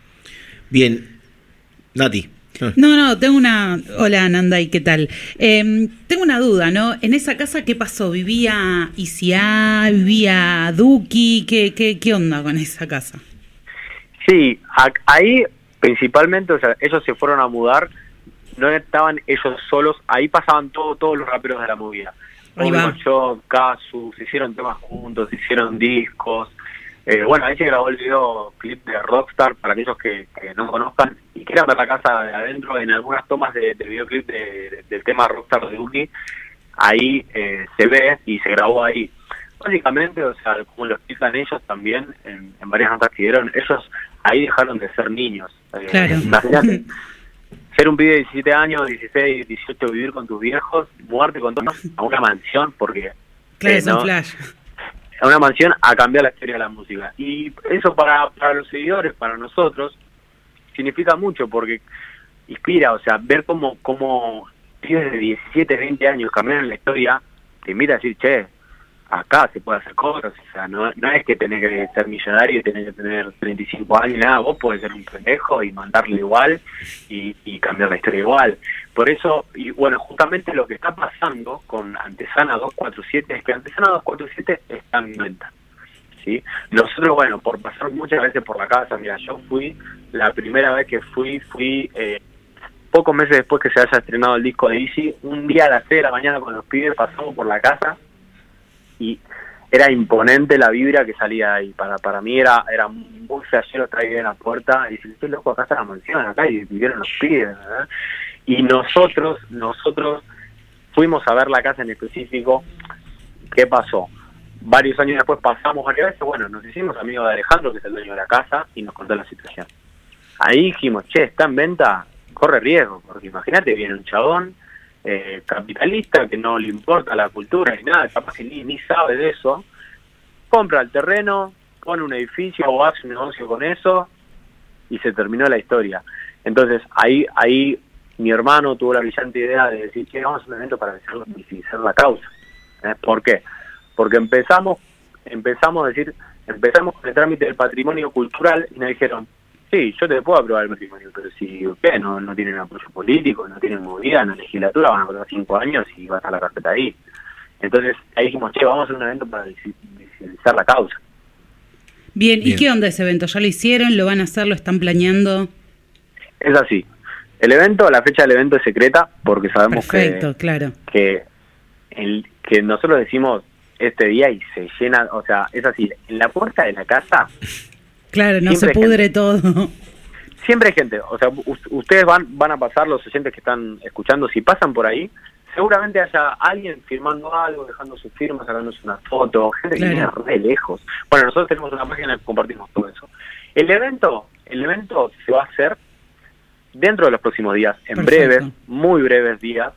Bien, Nati. No, no, tengo una... Hola, Nanday, ¿qué tal? Eh, tengo una duda, ¿no? En esa casa, ¿qué pasó? ¿Vivía Isia? ¿Vivía Duki? ¿Qué, qué, qué onda con esa casa? Sí, ahí principalmente, o sea, ellos se fueron a mudar, no estaban ellos solos, ahí pasaban todo, todos los raperos de la movida. Yo, Casu, se hicieron temas juntos, se hicieron discos, Eh, bueno, ahí se grabó el videoclip de Rockstar, para aquellos que, que no conozcan y quieran ver la casa de adentro. En algunas tomas de, del videoclip de, de, del tema Rockstar de Duki, ahí eh, se ve y se grabó ahí. Básicamente, o sea, como lo explican ellos también, en, en varias notas que dieron, ellos ahí dejaron de ser niños. Eh, Claro. Imagínate, ser un pibe de diecisiete años, dieciséis, dieciocho, vivir con tus viejos, mudarte con todos a una mansión, porque... Claro, eh, es un ¿no? flash. a una mansión a cambiar la historia de la música. Y eso para, para los seguidores, para nosotros, significa mucho, porque inspira, o sea, ver cómo, cómo pibes de diecisiete, veinte años cambian la historia, te mira a decir, che, acá se puede hacer cosas, o sea, no, no es que tenés que ser millonario y tenés que tener treinta y cinco años, nada, vos podés ser un pendejo y mandarle igual y, y cambiar la historia igual. Por eso, y bueno, justamente lo que está pasando con Antesana doscientos cuarenta y siete es que Antesana doscientos cuarenta y siete está en venta, ¿sí? Nosotros, bueno, por pasar muchas veces por la casa, mira, yo fui, la primera vez que fui, fui eh, pocos meses después que se haya estrenado el disco de Easy, un día a las seis de la mañana con los pibes pasamos por la casa y era imponente la vibra que salía ahí. Para para mí era era muy flashero estar ahí en la puerta y decir, qué loco, acá está la mansión, acá y vivieron los pibes, ¿verdad? Y nosotros, nosotros fuimos a ver la casa en específico. ¿Qué pasó? Varios años después pasamos varias veces, bueno, nos hicimos amigos de Alejandro, que es el dueño de la casa, y nos contó la situación. Ahí dijimos, che, está en venta, corre riesgo, porque imagínate, viene un chabón eh, capitalista que no le importa la cultura ni nada, capaz que ni, ni sabe de eso, compra el terreno, pone un edificio o hace un negocio con eso y se terminó la historia. Entonces ahí ahí mi hermano tuvo la brillante idea de decir que vamos a un evento para visibilizar la causa. ¿Eh? ¿Por qué? Porque empezamos empezamos a decir, empezamos con el trámite del patrimonio cultural y nos dijeron, sí, yo te puedo aprobar el matrimonio, pero si ustedes no, no tienen apoyo político, no tienen movida en la legislatura, van a aprobar cinco años y va a estar la carpeta ahí. Entonces ahí dijimos, che, vamos a hacer un evento para visibilizar la causa. Bien, ¿y Bien. qué onda ese evento? ¿Ya lo hicieron? ¿Lo van a hacer? ¿Lo están planeando? Es así. El evento, la fecha del evento es secreta porque sabemos Perfecto, que, claro. que, el, que nosotros decimos este día y se llena, o sea, es así, en la puerta de la casa Claro, no siempre se hay pudre gente. todo. Siempre hay gente, o sea, u- ustedes van van a pasar, los oyentes que están escuchando, si pasan por ahí, seguramente haya alguien firmando algo, dejando sus firmas, sacándose una foto, gente Claro. que viene re lejos. Bueno, nosotros tenemos una página que compartimos todo eso. El evento, el evento se va a hacer dentro de los próximos días, en Perfecto. breves, muy breves días,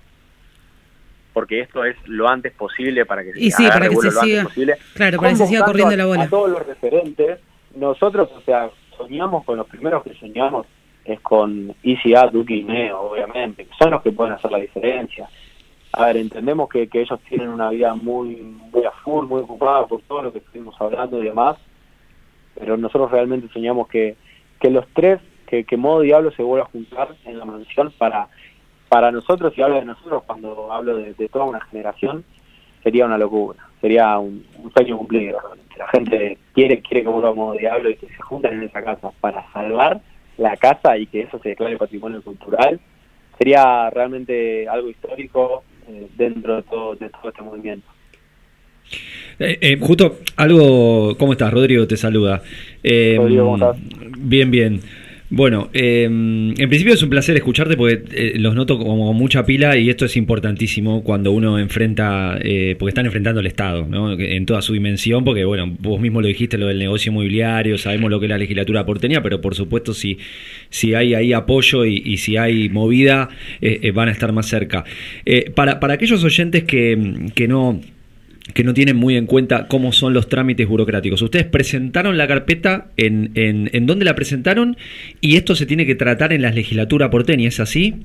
porque esto es lo antes posible para que se Y sí, agarre para que vuelo se lo antes siga- posible. claro, para que se siga Convocando corriendo a- la bola. A todos los referentes, nosotros, o sea, soñamos con los primeros que soñamos es con Easy A, Duki y Neo, obviamente, que son los que pueden hacer la diferencia. A ver, entendemos que, que ellos tienen una vida muy muy a full, muy ocupada por todo lo que estuvimos hablando y demás, pero nosotros realmente soñamos que, que los tres, que, que Modo Diablo se vuelva a juntar en la mansión para para nosotros, y hablo de nosotros cuando hablo de, de toda una generación, sería una locura, sería un, un sueño cumplido. Realmente. La gente quiere quiere que vuelva a Modo Diablo y que se junten en esa casa para salvar la casa y que eso se declare patrimonio cultural. Sería realmente algo histórico eh, dentro de todo, de todo este movimiento. Eh, eh, justo algo, ¿cómo estás? Rodrigo te saluda. Eh, Rodrigo, ¿cómo estás? Bien, bien. Bueno, eh, en principio es un placer escucharte porque eh, los noto como con mucha pila y esto es importantísimo cuando uno enfrenta, eh, porque están enfrentando el Estado, ¿no? En toda su dimensión, porque bueno, vos mismo lo dijiste, lo del negocio inmobiliario, sabemos lo que es la legislatura porteña, pero por supuesto si, si hay ahí apoyo y, y si hay movida, eh, eh, van a estar más cerca. Eh, para, para aquellos oyentes que, que no... que no tienen muy en cuenta cómo son los trámites burocráticos. Ustedes presentaron la carpeta, en, en, ¿en dónde la presentaron? Y esto se tiene que tratar en la legislatura porteña, ¿es así?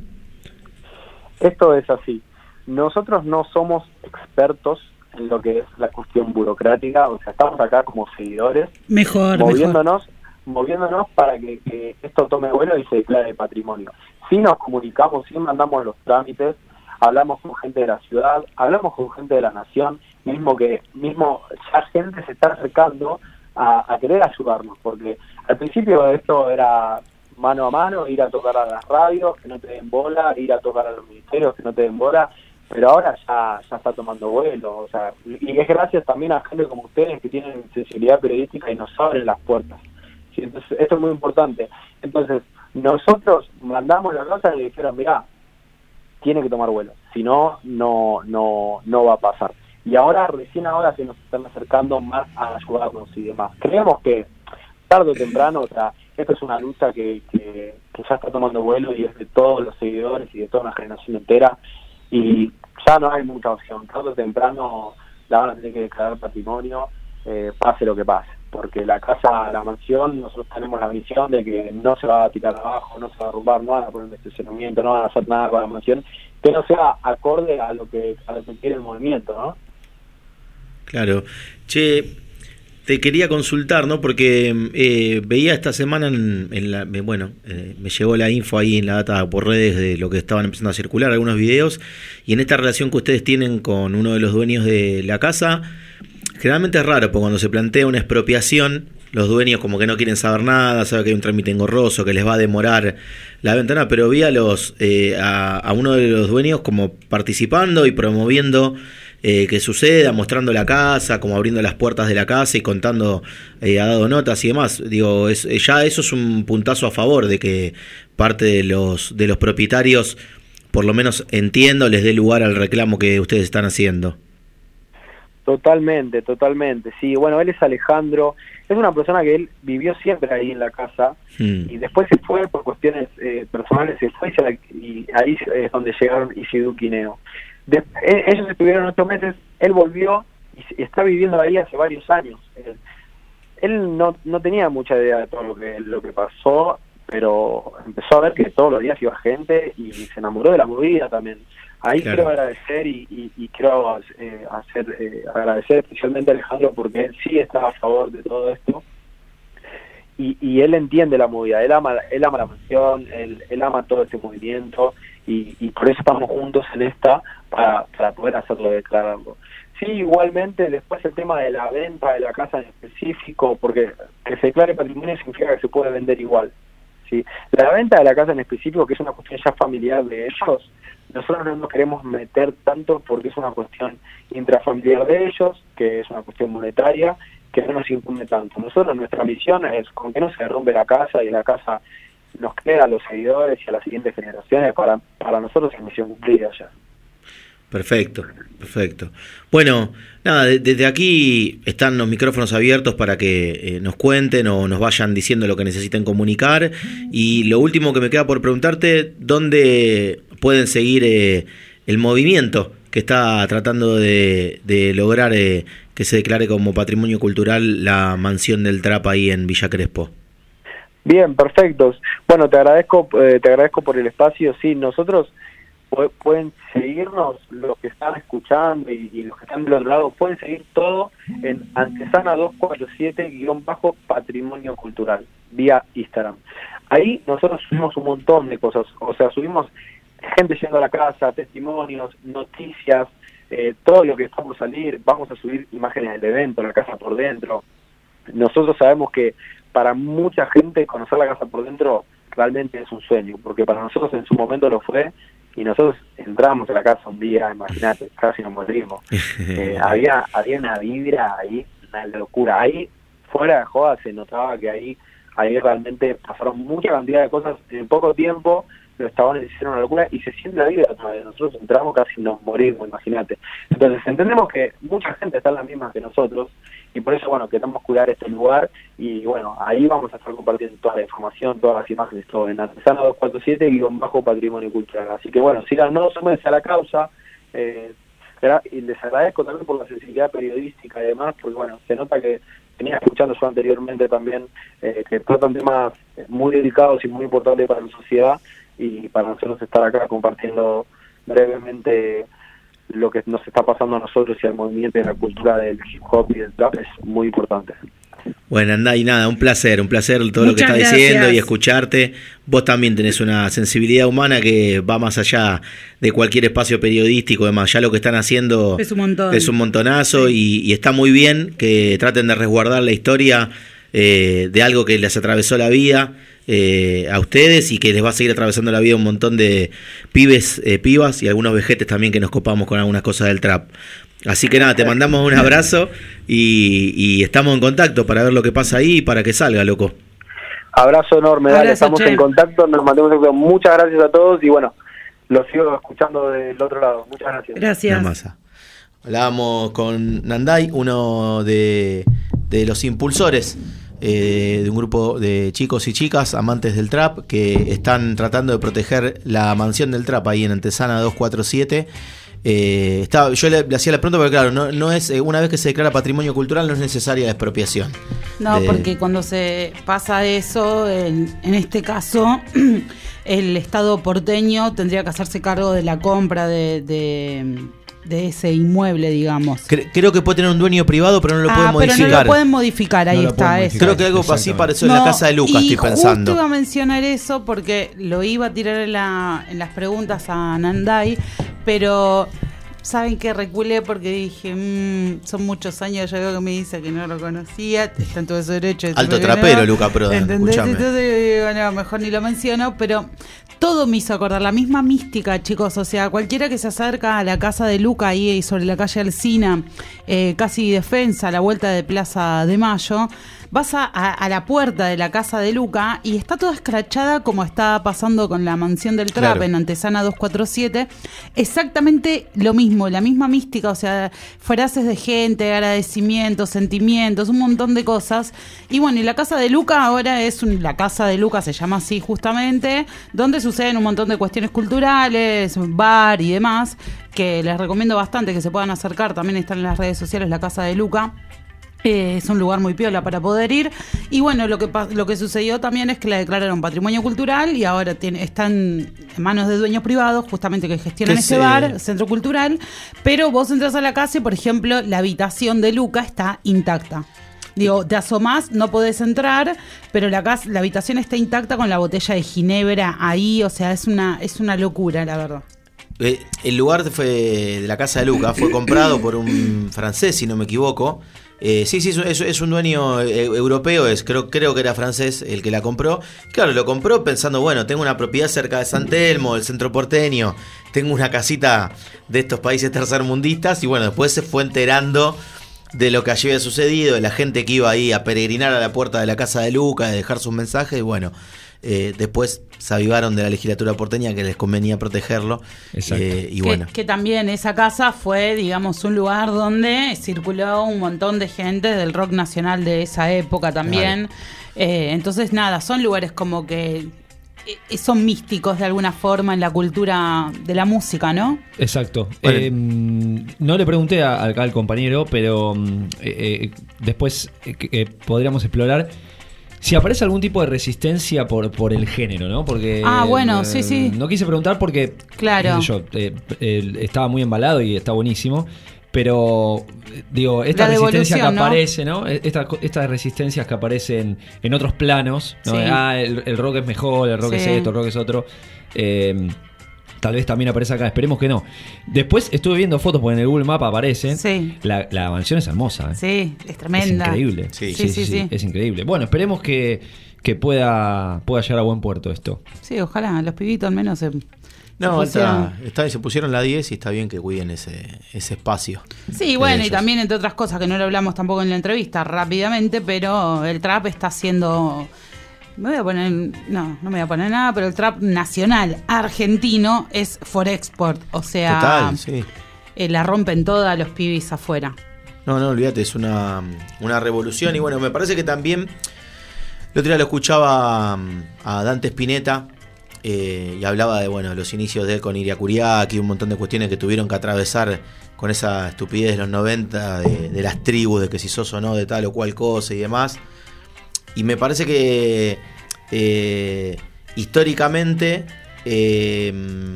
Esto es así. Nosotros no somos expertos en lo que es la cuestión burocrática, o sea, estamos acá como seguidores, Mejor, mejor. moviéndonos moviéndonos para que, que esto tome vuelo y se declare patrimonio. Sí nos comunicamos, sí mandamos los trámites, hablamos con gente de la ciudad, hablamos con gente de la nación, mismo que mismo ya gente se está acercando a, a querer ayudarnos, porque al principio esto era mano a mano, ir a tocar a las radios, que no te den bola, ir a tocar a los ministerios, que no te den bola, pero ahora ya, ya está tomando vuelo, o sea, y es gracias también a gente como ustedes que tienen sensibilidad periodística y nos abren las puertas. ¿Sí? Entonces, esto es muy importante. Entonces, nosotros mandamos la cosa y le dijeron, mirá, tiene que tomar vuelo, si no, no, no, no va a pasar. Y ahora, recién ahora se nos están acercando más a ayudarnos y demás. Creemos que tarde o temprano, o sea, esto es una lucha que, que, que ya está tomando vuelo y es de todos los seguidores y de toda una generación entera, y ya no hay mucha opción. Tarde o temprano la van a tener que declarar patrimonio, eh, pase lo que pase, porque la casa, la mansión, nosotros tenemos la misión de que no se va a tirar abajo, no se va a derrumbar, no van a poner un estacionamiento, no van a hacer nada con la mansión que no sea acorde a lo que, a lo que quiere el movimiento, ¿no? Claro. Che, te quería consultar, ¿no? Porque eh, veía esta semana, en, en la, bueno, eh, me llegó la info ahí en la data por redes de lo que estaban empezando a circular, algunos videos, y en esta relación que ustedes tienen con uno de los dueños de la casa, generalmente es raro, porque cuando se plantea una expropiación, los dueños como que no quieren saber nada, saben que hay un trámite engorroso, que les va a demorar la ventana, pero vi a, los, eh, a, a uno de los dueños como participando y promoviendo eh, que suceda, mostrando la casa, como abriendo las puertas de la casa y contando, eh, ha dado notas y demás. Digo, es, ya eso es un puntazo a favor de que parte de los, de los propietarios, por lo menos entiendo, les dé lugar al reclamo que ustedes están haciendo. Totalmente, totalmente. Sí, bueno, él es Alejandro, es una persona que él vivió siempre ahí en la casa mm. y después se fue por cuestiones eh, personales, se fue y, se la, y ahí es donde llegaron Isiduki y Neo. De, eh, ellos estuvieron ocho meses, él volvió y está viviendo ahí hace varios años. Él, él no, no tenía mucha idea de todo lo que, lo que pasó, pero empezó a ver que todos los días iba gente y se enamoró de la movida también. Ahí claro. Quiero agradecer y, y, y quiero eh, hacer eh, agradecer especialmente a Alejandro porque él sí está a favor de todo esto y, y él entiende la movida, él ama, él ama la mansión, él, él ama todo este movimiento y, y por eso estamos juntos en esta para, para poder hacerlo, declararlo. Sí, igualmente después el tema de la venta de la casa en específico, porque que se declare patrimonio significa que se puede vender igual. ¿Sí? La venta de la casa en específico, que es una cuestión ya familiar de ellos, nosotros no nos queremos meter tanto porque es una cuestión intrafamiliar de ellos, que es una cuestión monetaria, que no nos incumbe tanto. Nosotros, nuestra misión es con que no se derrumbe la casa y la casa nos queda a los seguidores y a las siguientes generaciones. Para, para nosotros es misión cumplida ya. Perfecto, perfecto. Bueno, nada, de, desde aquí están los micrófonos abiertos para que eh, nos cuenten o nos vayan diciendo lo que necesiten comunicar. Y lo último que me queda por preguntarte, ¿dónde pueden seguir eh, el movimiento que está tratando de, de lograr eh, que se declare como patrimonio cultural la mansión del Trap ahí en Villa Crespo? Bien, perfectos. Bueno, te agradezco, eh, te agradezco por el espacio. Sí, nosotros pueden seguirnos, los que están escuchando y, y los que están del otro lado, pueden seguir todo en Antesana doscientos cuarenta y siete guión bajo patrimonio cultural, vía Instagram. Ahí nosotros subimos un montón de cosas, o sea, subimos gente yendo a la casa, testimonios, noticias, eh, todo lo que está por salir, vamos a subir imágenes del evento, la casa por dentro. Nosotros sabemos que para mucha gente conocer la casa por dentro realmente es un sueño, porque para nosotros en su momento lo fue, y nosotros entramos a la casa un día, imagínate, casi nos morimos. Eh, había había una vibra ahí, una locura. Ahí, fuera de joda, se notaba que ahí, ahí realmente pasaron mucha cantidad de cosas en poco tiempo, los chabones hicieron una locura y se siente la vida otra vez. Nosotros entramos casi nos morimos, imagínate. Entonces entendemos que mucha gente está en la misma que nosotros y por eso, bueno, queremos cuidar este lugar y, bueno, ahí vamos a estar compartiendo toda la información, todas las imágenes, todo en Antesana doscientos cuarenta y siete guión bajo patrimonio cultural. Así que, bueno, síganos, súmense a la causa. Eh, y les agradezco también por la sensibilidad periodística y demás, porque, bueno, se nota que venía escuchando yo anteriormente también eh, que tratan temas muy delicados y muy importantes para la sociedad y para nosotros estar acá compartiendo brevemente lo que nos está pasando a nosotros y al movimiento de la cultura del hip hop y del trap es muy importante. Bueno, anda y nada, un placer, un placer todo Muchas lo que estás gracias. diciendo y escucharte. Vos también tenés una sensibilidad humana que va más allá de cualquier espacio periodístico, además ya lo que están haciendo es un montón. Es un montonazo sí. y, y está muy bien que traten de resguardar la historia eh, de algo que les atravesó la vida eh, a ustedes y que les va a seguir atravesando la vida a un montón de pibes, eh, pibas y algunos vejetes también que nos copamos con algunas cosas del trap. Así que nada, te mandamos un abrazo y, y estamos en contacto para ver lo que pasa ahí y para que salga, loco. Abrazo enorme, dale, Abrazo, estamos che. en contacto, nos mantenemos en contacto. Muchas gracias a todos y bueno, los sigo escuchando del otro lado. Muchas gracias. Gracias. Una masa. Hablábamos con Nanday, uno de, de los impulsores eh, de un grupo de chicos y chicas amantes del trap que están tratando de proteger la mansión del trap ahí en Antesana doscientos cuarenta y siete. Eh, estaba, yo le, le hacía la pregunta porque claro, no, no es eh, una vez que se declara patrimonio cultural no es necesaria la expropiación. No, de- porque cuando se pasa eso, en, en este caso, el Estado porteño tendría que hacerse cargo de la compra de, de, de ese inmueble, digamos. Cre- creo que puede tener un dueño privado, pero no lo puede Ah, pero modificar. no lo pueden modificar, ahí No lo está. pueden eso. modificar. Creo que algo así Exactamente. pareció en la casa de Lucas, y estoy pensando. Justo iba a mencionar eso porque lo iba a tirar en, la, en las preguntas a Nanday, pero saben que reculé porque dije, mmm, son muchos años, yo veo que me dice que no lo conocía, está en todo su derecho. de Alto decirme que trapero, no. Luca Prodan, ¿Entendés? escuchame. Entonces digo, no, mejor ni lo menciono, pero todo me hizo acordar, la misma mística, chicos, o sea, cualquiera que se acerca a la casa de Luca ahí sobre la calle Alsina, eh, casi defensa, a la vuelta de Plaza de Mayo, vas a, a, a la puerta de la casa de Luca y está toda escrachada como está pasando con la mansión del trap Claro. en Antesana doscientos cuarenta y siete. Exactamente lo mismo, la misma mística, o sea, frases de gente, agradecimientos, sentimientos, un montón de cosas. Y bueno, y la casa de Luca ahora es un- la casa de Luca, se llama así justamente, donde suceden un montón de cuestiones culturales, bar y demás, que les recomiendo bastante que se puedan acercar. También están en las redes sociales la casa de Luca. Eh, es un lugar muy piola para poder ir. Y bueno, lo que pa- lo que sucedió también es que la declararon patrimonio cultural y ahora tiene, están en manos de dueños privados, justamente que gestionan ¿Qué ese se- bar, centro cultural. Pero vos entras a la casa y, por ejemplo, la habitación de Luca está intacta. Digo, te asomás, no podés entrar, pero la casa, la habitación está intacta con la botella de ginebra ahí, o sea, es una, es una locura, la verdad. Eh, el lugar fue de la casa de Lucas fue comprado por un francés, si no me equivoco. Eh, sí, sí, es, es- es un dueño eh, europeo, es, creo, creo que era francés el que la compró. Claro, lo compró pensando, bueno, tengo una propiedad cerca de San Telmo, del centro porteño, tengo una casita de estos países tercermundistas y bueno, después se fue enterando de lo que allí había sucedido, de la gente que iba ahí a peregrinar a la puerta de la casa de Lucas, de dejar sus mensajes y bueno, eh, después se avivaron de la legislatura porteña que les convenía protegerlo. Exacto. Eh, y que, bueno. que también esa casa fue, digamos, un lugar donde circuló un montón de gente del rock nacional de esa época también. Eh, entonces, nada, son lugares como que eh, son místicos de alguna forma en la cultura de la música, ¿no? Exacto. Bueno. Eh, no le pregunté a- acá al compañero, pero mm, eh, eh, después eh, que- eh, podríamos explorar si aparece algún tipo de resistencia por, por el género, ¿no? Porque Ah, bueno, eh, sí, sí. no quise preguntar porque Claro. qué sé yo, eh, eh, estaba muy embalado y está buenísimo. Pero, eh, digo, esta La resistencia que devolución, ¿no? aparece, ¿no? Esta- estas resistencias que aparecen en otros planos, ¿no? Sí. Ah, el, el rock es mejor, el rock Sí. es esto, el rock es otro. Eh, tal vez también aparece acá, esperemos que no. Después estuve viendo fotos porque en el Google Map aparecen. Sí. La, la mansión es hermosa. ¿eh? Sí, es Es tremenda. increíble. Sí. Sí, sí, sí. Es increíble. Bueno, esperemos que, que pueda, pueda llegar a buen puerto esto. Sí, ojalá, los pibitos al menos se... No, se pusieron- está, está- se pusieron la diez y está bien que cuiden ese, ese espacio. Sí, bueno, de y ellos. también entre otras cosas que no lo hablamos tampoco en la entrevista rápidamente, pero el trap está haciendo... Me voy a poner... No, no me voy a poner nada, pero el trap nacional argentino es for export, o sea... Total, sí. eh, la rompen todas los pibis afuera. No, no, olvídate, es una, una revolución. Y bueno, me parece que también. El otro día lo escuchaba um, a Dante Spinetta eh, y hablaba de bueno los inicios de él con Iria Kuriaki y un montón de cuestiones que tuvieron que atravesar con esa estupidez de los noventa, de, de las tribus, de que si sos o no de tal o cual cosa y demás. Y me parece que eh, históricamente eh,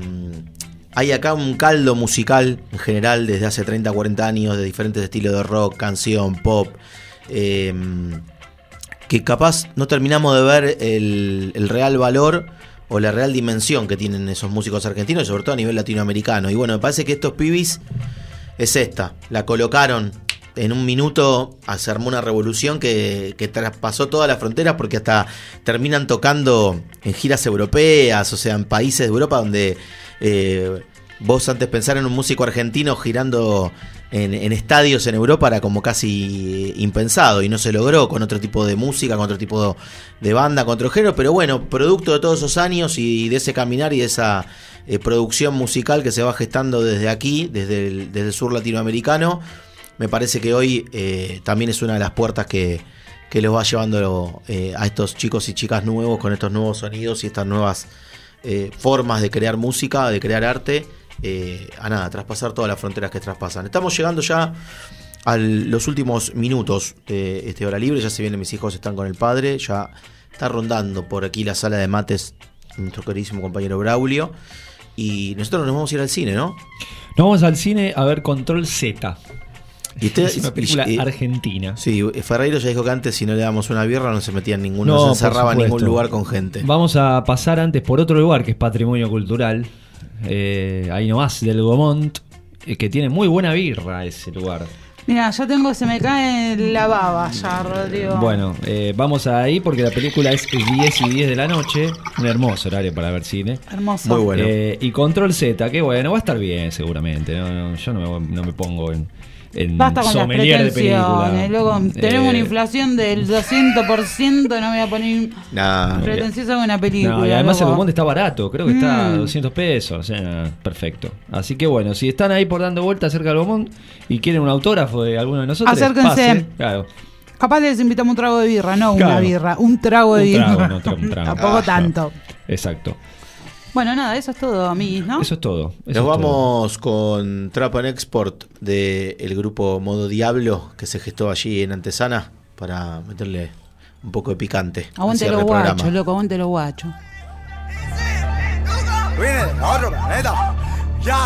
hay acá un caldo musical en general desde hace treinta, cuarenta años de diferentes estilos de rock, canción, pop, eh, que capaz no terminamos de ver el, el real valor o la real dimensión que tienen esos músicos argentinos, sobre todo a nivel latinoamericano. Y bueno, me parece que estos pibis es esta, la colocaron en un minuto se armó una revolución que, que traspasó todas las fronteras, porque hasta terminan tocando en giras europeas, o sea, en países de Europa donde eh, vos antes pensar en un músico argentino girando en, en estadios en Europa era como casi impensado, y no se logró con otro tipo de música, con otro tipo de banda, con otro género, pero bueno, producto de todos esos años y de ese caminar y de esa eh, producción musical que se va gestando desde aquí, desde el, desde el sur latinoamericano, me parece que hoy eh, también es una de las puertas que, que los va llevando eh, a estos chicos y chicas nuevos con estos nuevos sonidos y estas nuevas eh, formas de crear música, de crear arte, eh, a nada, traspasar todas las fronteras que traspasan. Estamos llegando ya a los últimos minutos de este Hora Libre, ya se vienen, mis hijos están con el padre, ya está rondando por aquí la sala de mates nuestro queridísimo compañero Braulio, y nosotros nos vamos a ir al cine, ¿no? Nos vamos al cine a ver Control Z. Y usted, es una película y, y, argentina. Sí, Ferreiro ya dijo que antes si no le damos una birra no se metía en ningún, no, no se encerraba en ningún lugar con gente. Vamos a pasar antes por otro lugar que es patrimonio cultural, eh, ahí nomás, del Gomont, eh, que tiene muy buena birra ese lugar. Mira, ya tengo, se me cae la baba ya, Rodrigo. Bueno, eh, vamos ahí porque la película es diez y diez de la noche, un hermoso horario para ver cine. Hermoso. Muy bueno. Eh, y Control Z, que bueno, va a estar bien seguramente, no, no, yo no me, no me pongo en... En Basta con las pretensiones, luego tenemos eh, una inflación del doscientos por ciento, no me voy a poner nah, pretenciosa con una película. No, y además luego. el Gomont está barato, creo que está Mm. a doscientos pesos, o sea, perfecto. Así que bueno, si están ahí por dando vueltas cerca del Gomont y quieren un autógrafo de alguno de nosotros, acérquense. pase, claro. Capaz les invitamos un trago de birra, no una Claro. birra, un trago de Un birra. trago, no, tra- un trago. Tampoco Ah, tanto. Exacto. Bueno, nada, eso es todo, amiguis, ¿no? Eso es todo. Eso Nos es vamos con Trap and Export del grupo Modo Diablo, que se gestó allí en Antesana, para meterle un poco de picante. Aguante al los cierre del programa. guachos, loco, aguante los guachos. Vine de otro planeta, ya,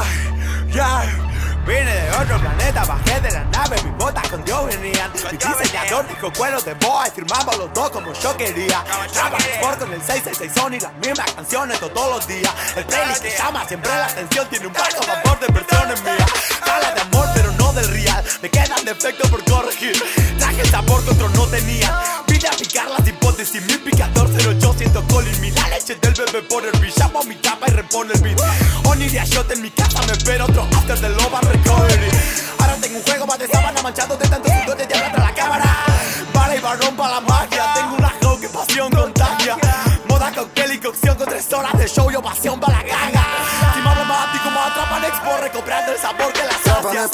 ya. Vine de otro planeta, bajé de la nave, mis botas con Dios venían. Mi diseñador dijo cuero de boa y firmamos los dos como yo quería. Traba Sport con el seis seis seis son y las mismas canciones todos los días. El playlist que llama siempre la atención, tiene un bajo vapor de versiones mías. Habla de amor pero no del real, me quedan defectos por corregir. Traje el sabor que otros no tenían. Vine a picar las hipótesis, mi picador cero ochocientos Colin. Mi la leche del bebé por el beat, llamo mi capa y repone el beat. Oniri Ashot en mi casa me espera otro after de Loba Recovery. Ahora tengo un juego más de sábana manchado de tanto sudor de diablo tras la cámara. Para y barrón para la magia, tengo una flow que pasión contagia. Moda cóctel y cocción con tres horas de show y ovación para la ganga. Si me hablo más como Atrapan Expo, recobrando el sabor que las sacias.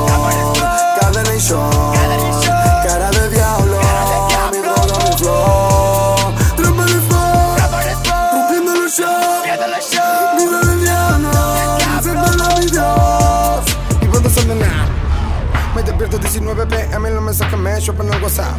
Cadena y show, cara de diablo, mi droga, mi flow. Trapa de flow, rompiendo los shows, vida del diablo, enfermando a mi Dios. Y cuando son de nada, me despierto diecinueve p m, los mensajes me chopan en el WhatsApp.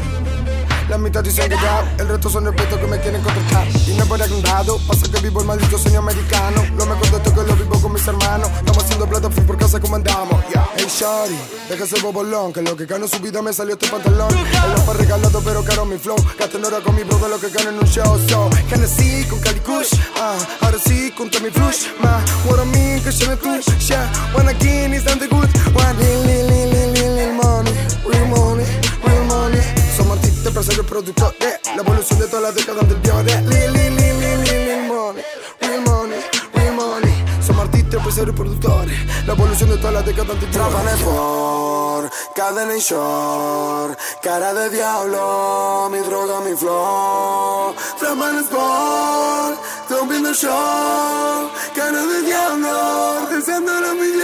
La mitad dicen que ya, el resto son respetos que me quieren contratar. Y no por agrandado, pasa que vivo el maldito sueño americano. Lo mejor de esto que lo vivo con mis hermanos. Estamos haciendo plata free por casa como andamos, yeah. Hey shorty, deja ese bobolón, que lo que gano en su vida me salió este pantalón. El opa regalado pero caro mi flow. Gasto en hora con mi bro de lo que gano en un show. So, Hennessy con Cali Kush, ah, ahora sí con Tommy Flush. Ma, what I mean, que yo no tush, yeah. One again is done the good. One, lil, lil, lil, lil, lil, lil money, real money, real money. Somos artistas, empresarios, productores. La evolución de todas las décadas del diablo. Lil, lil, lil, lil, lil, lil money, real money, real money. Somos artistas, empresarios, productores. La evolución de todas las décadas del diablo. Trapan Sport, cadena y short, cara de diablo, mi droga, mi flow. Trapan Sport, rompiendo show, cara de diablo, deseando la mi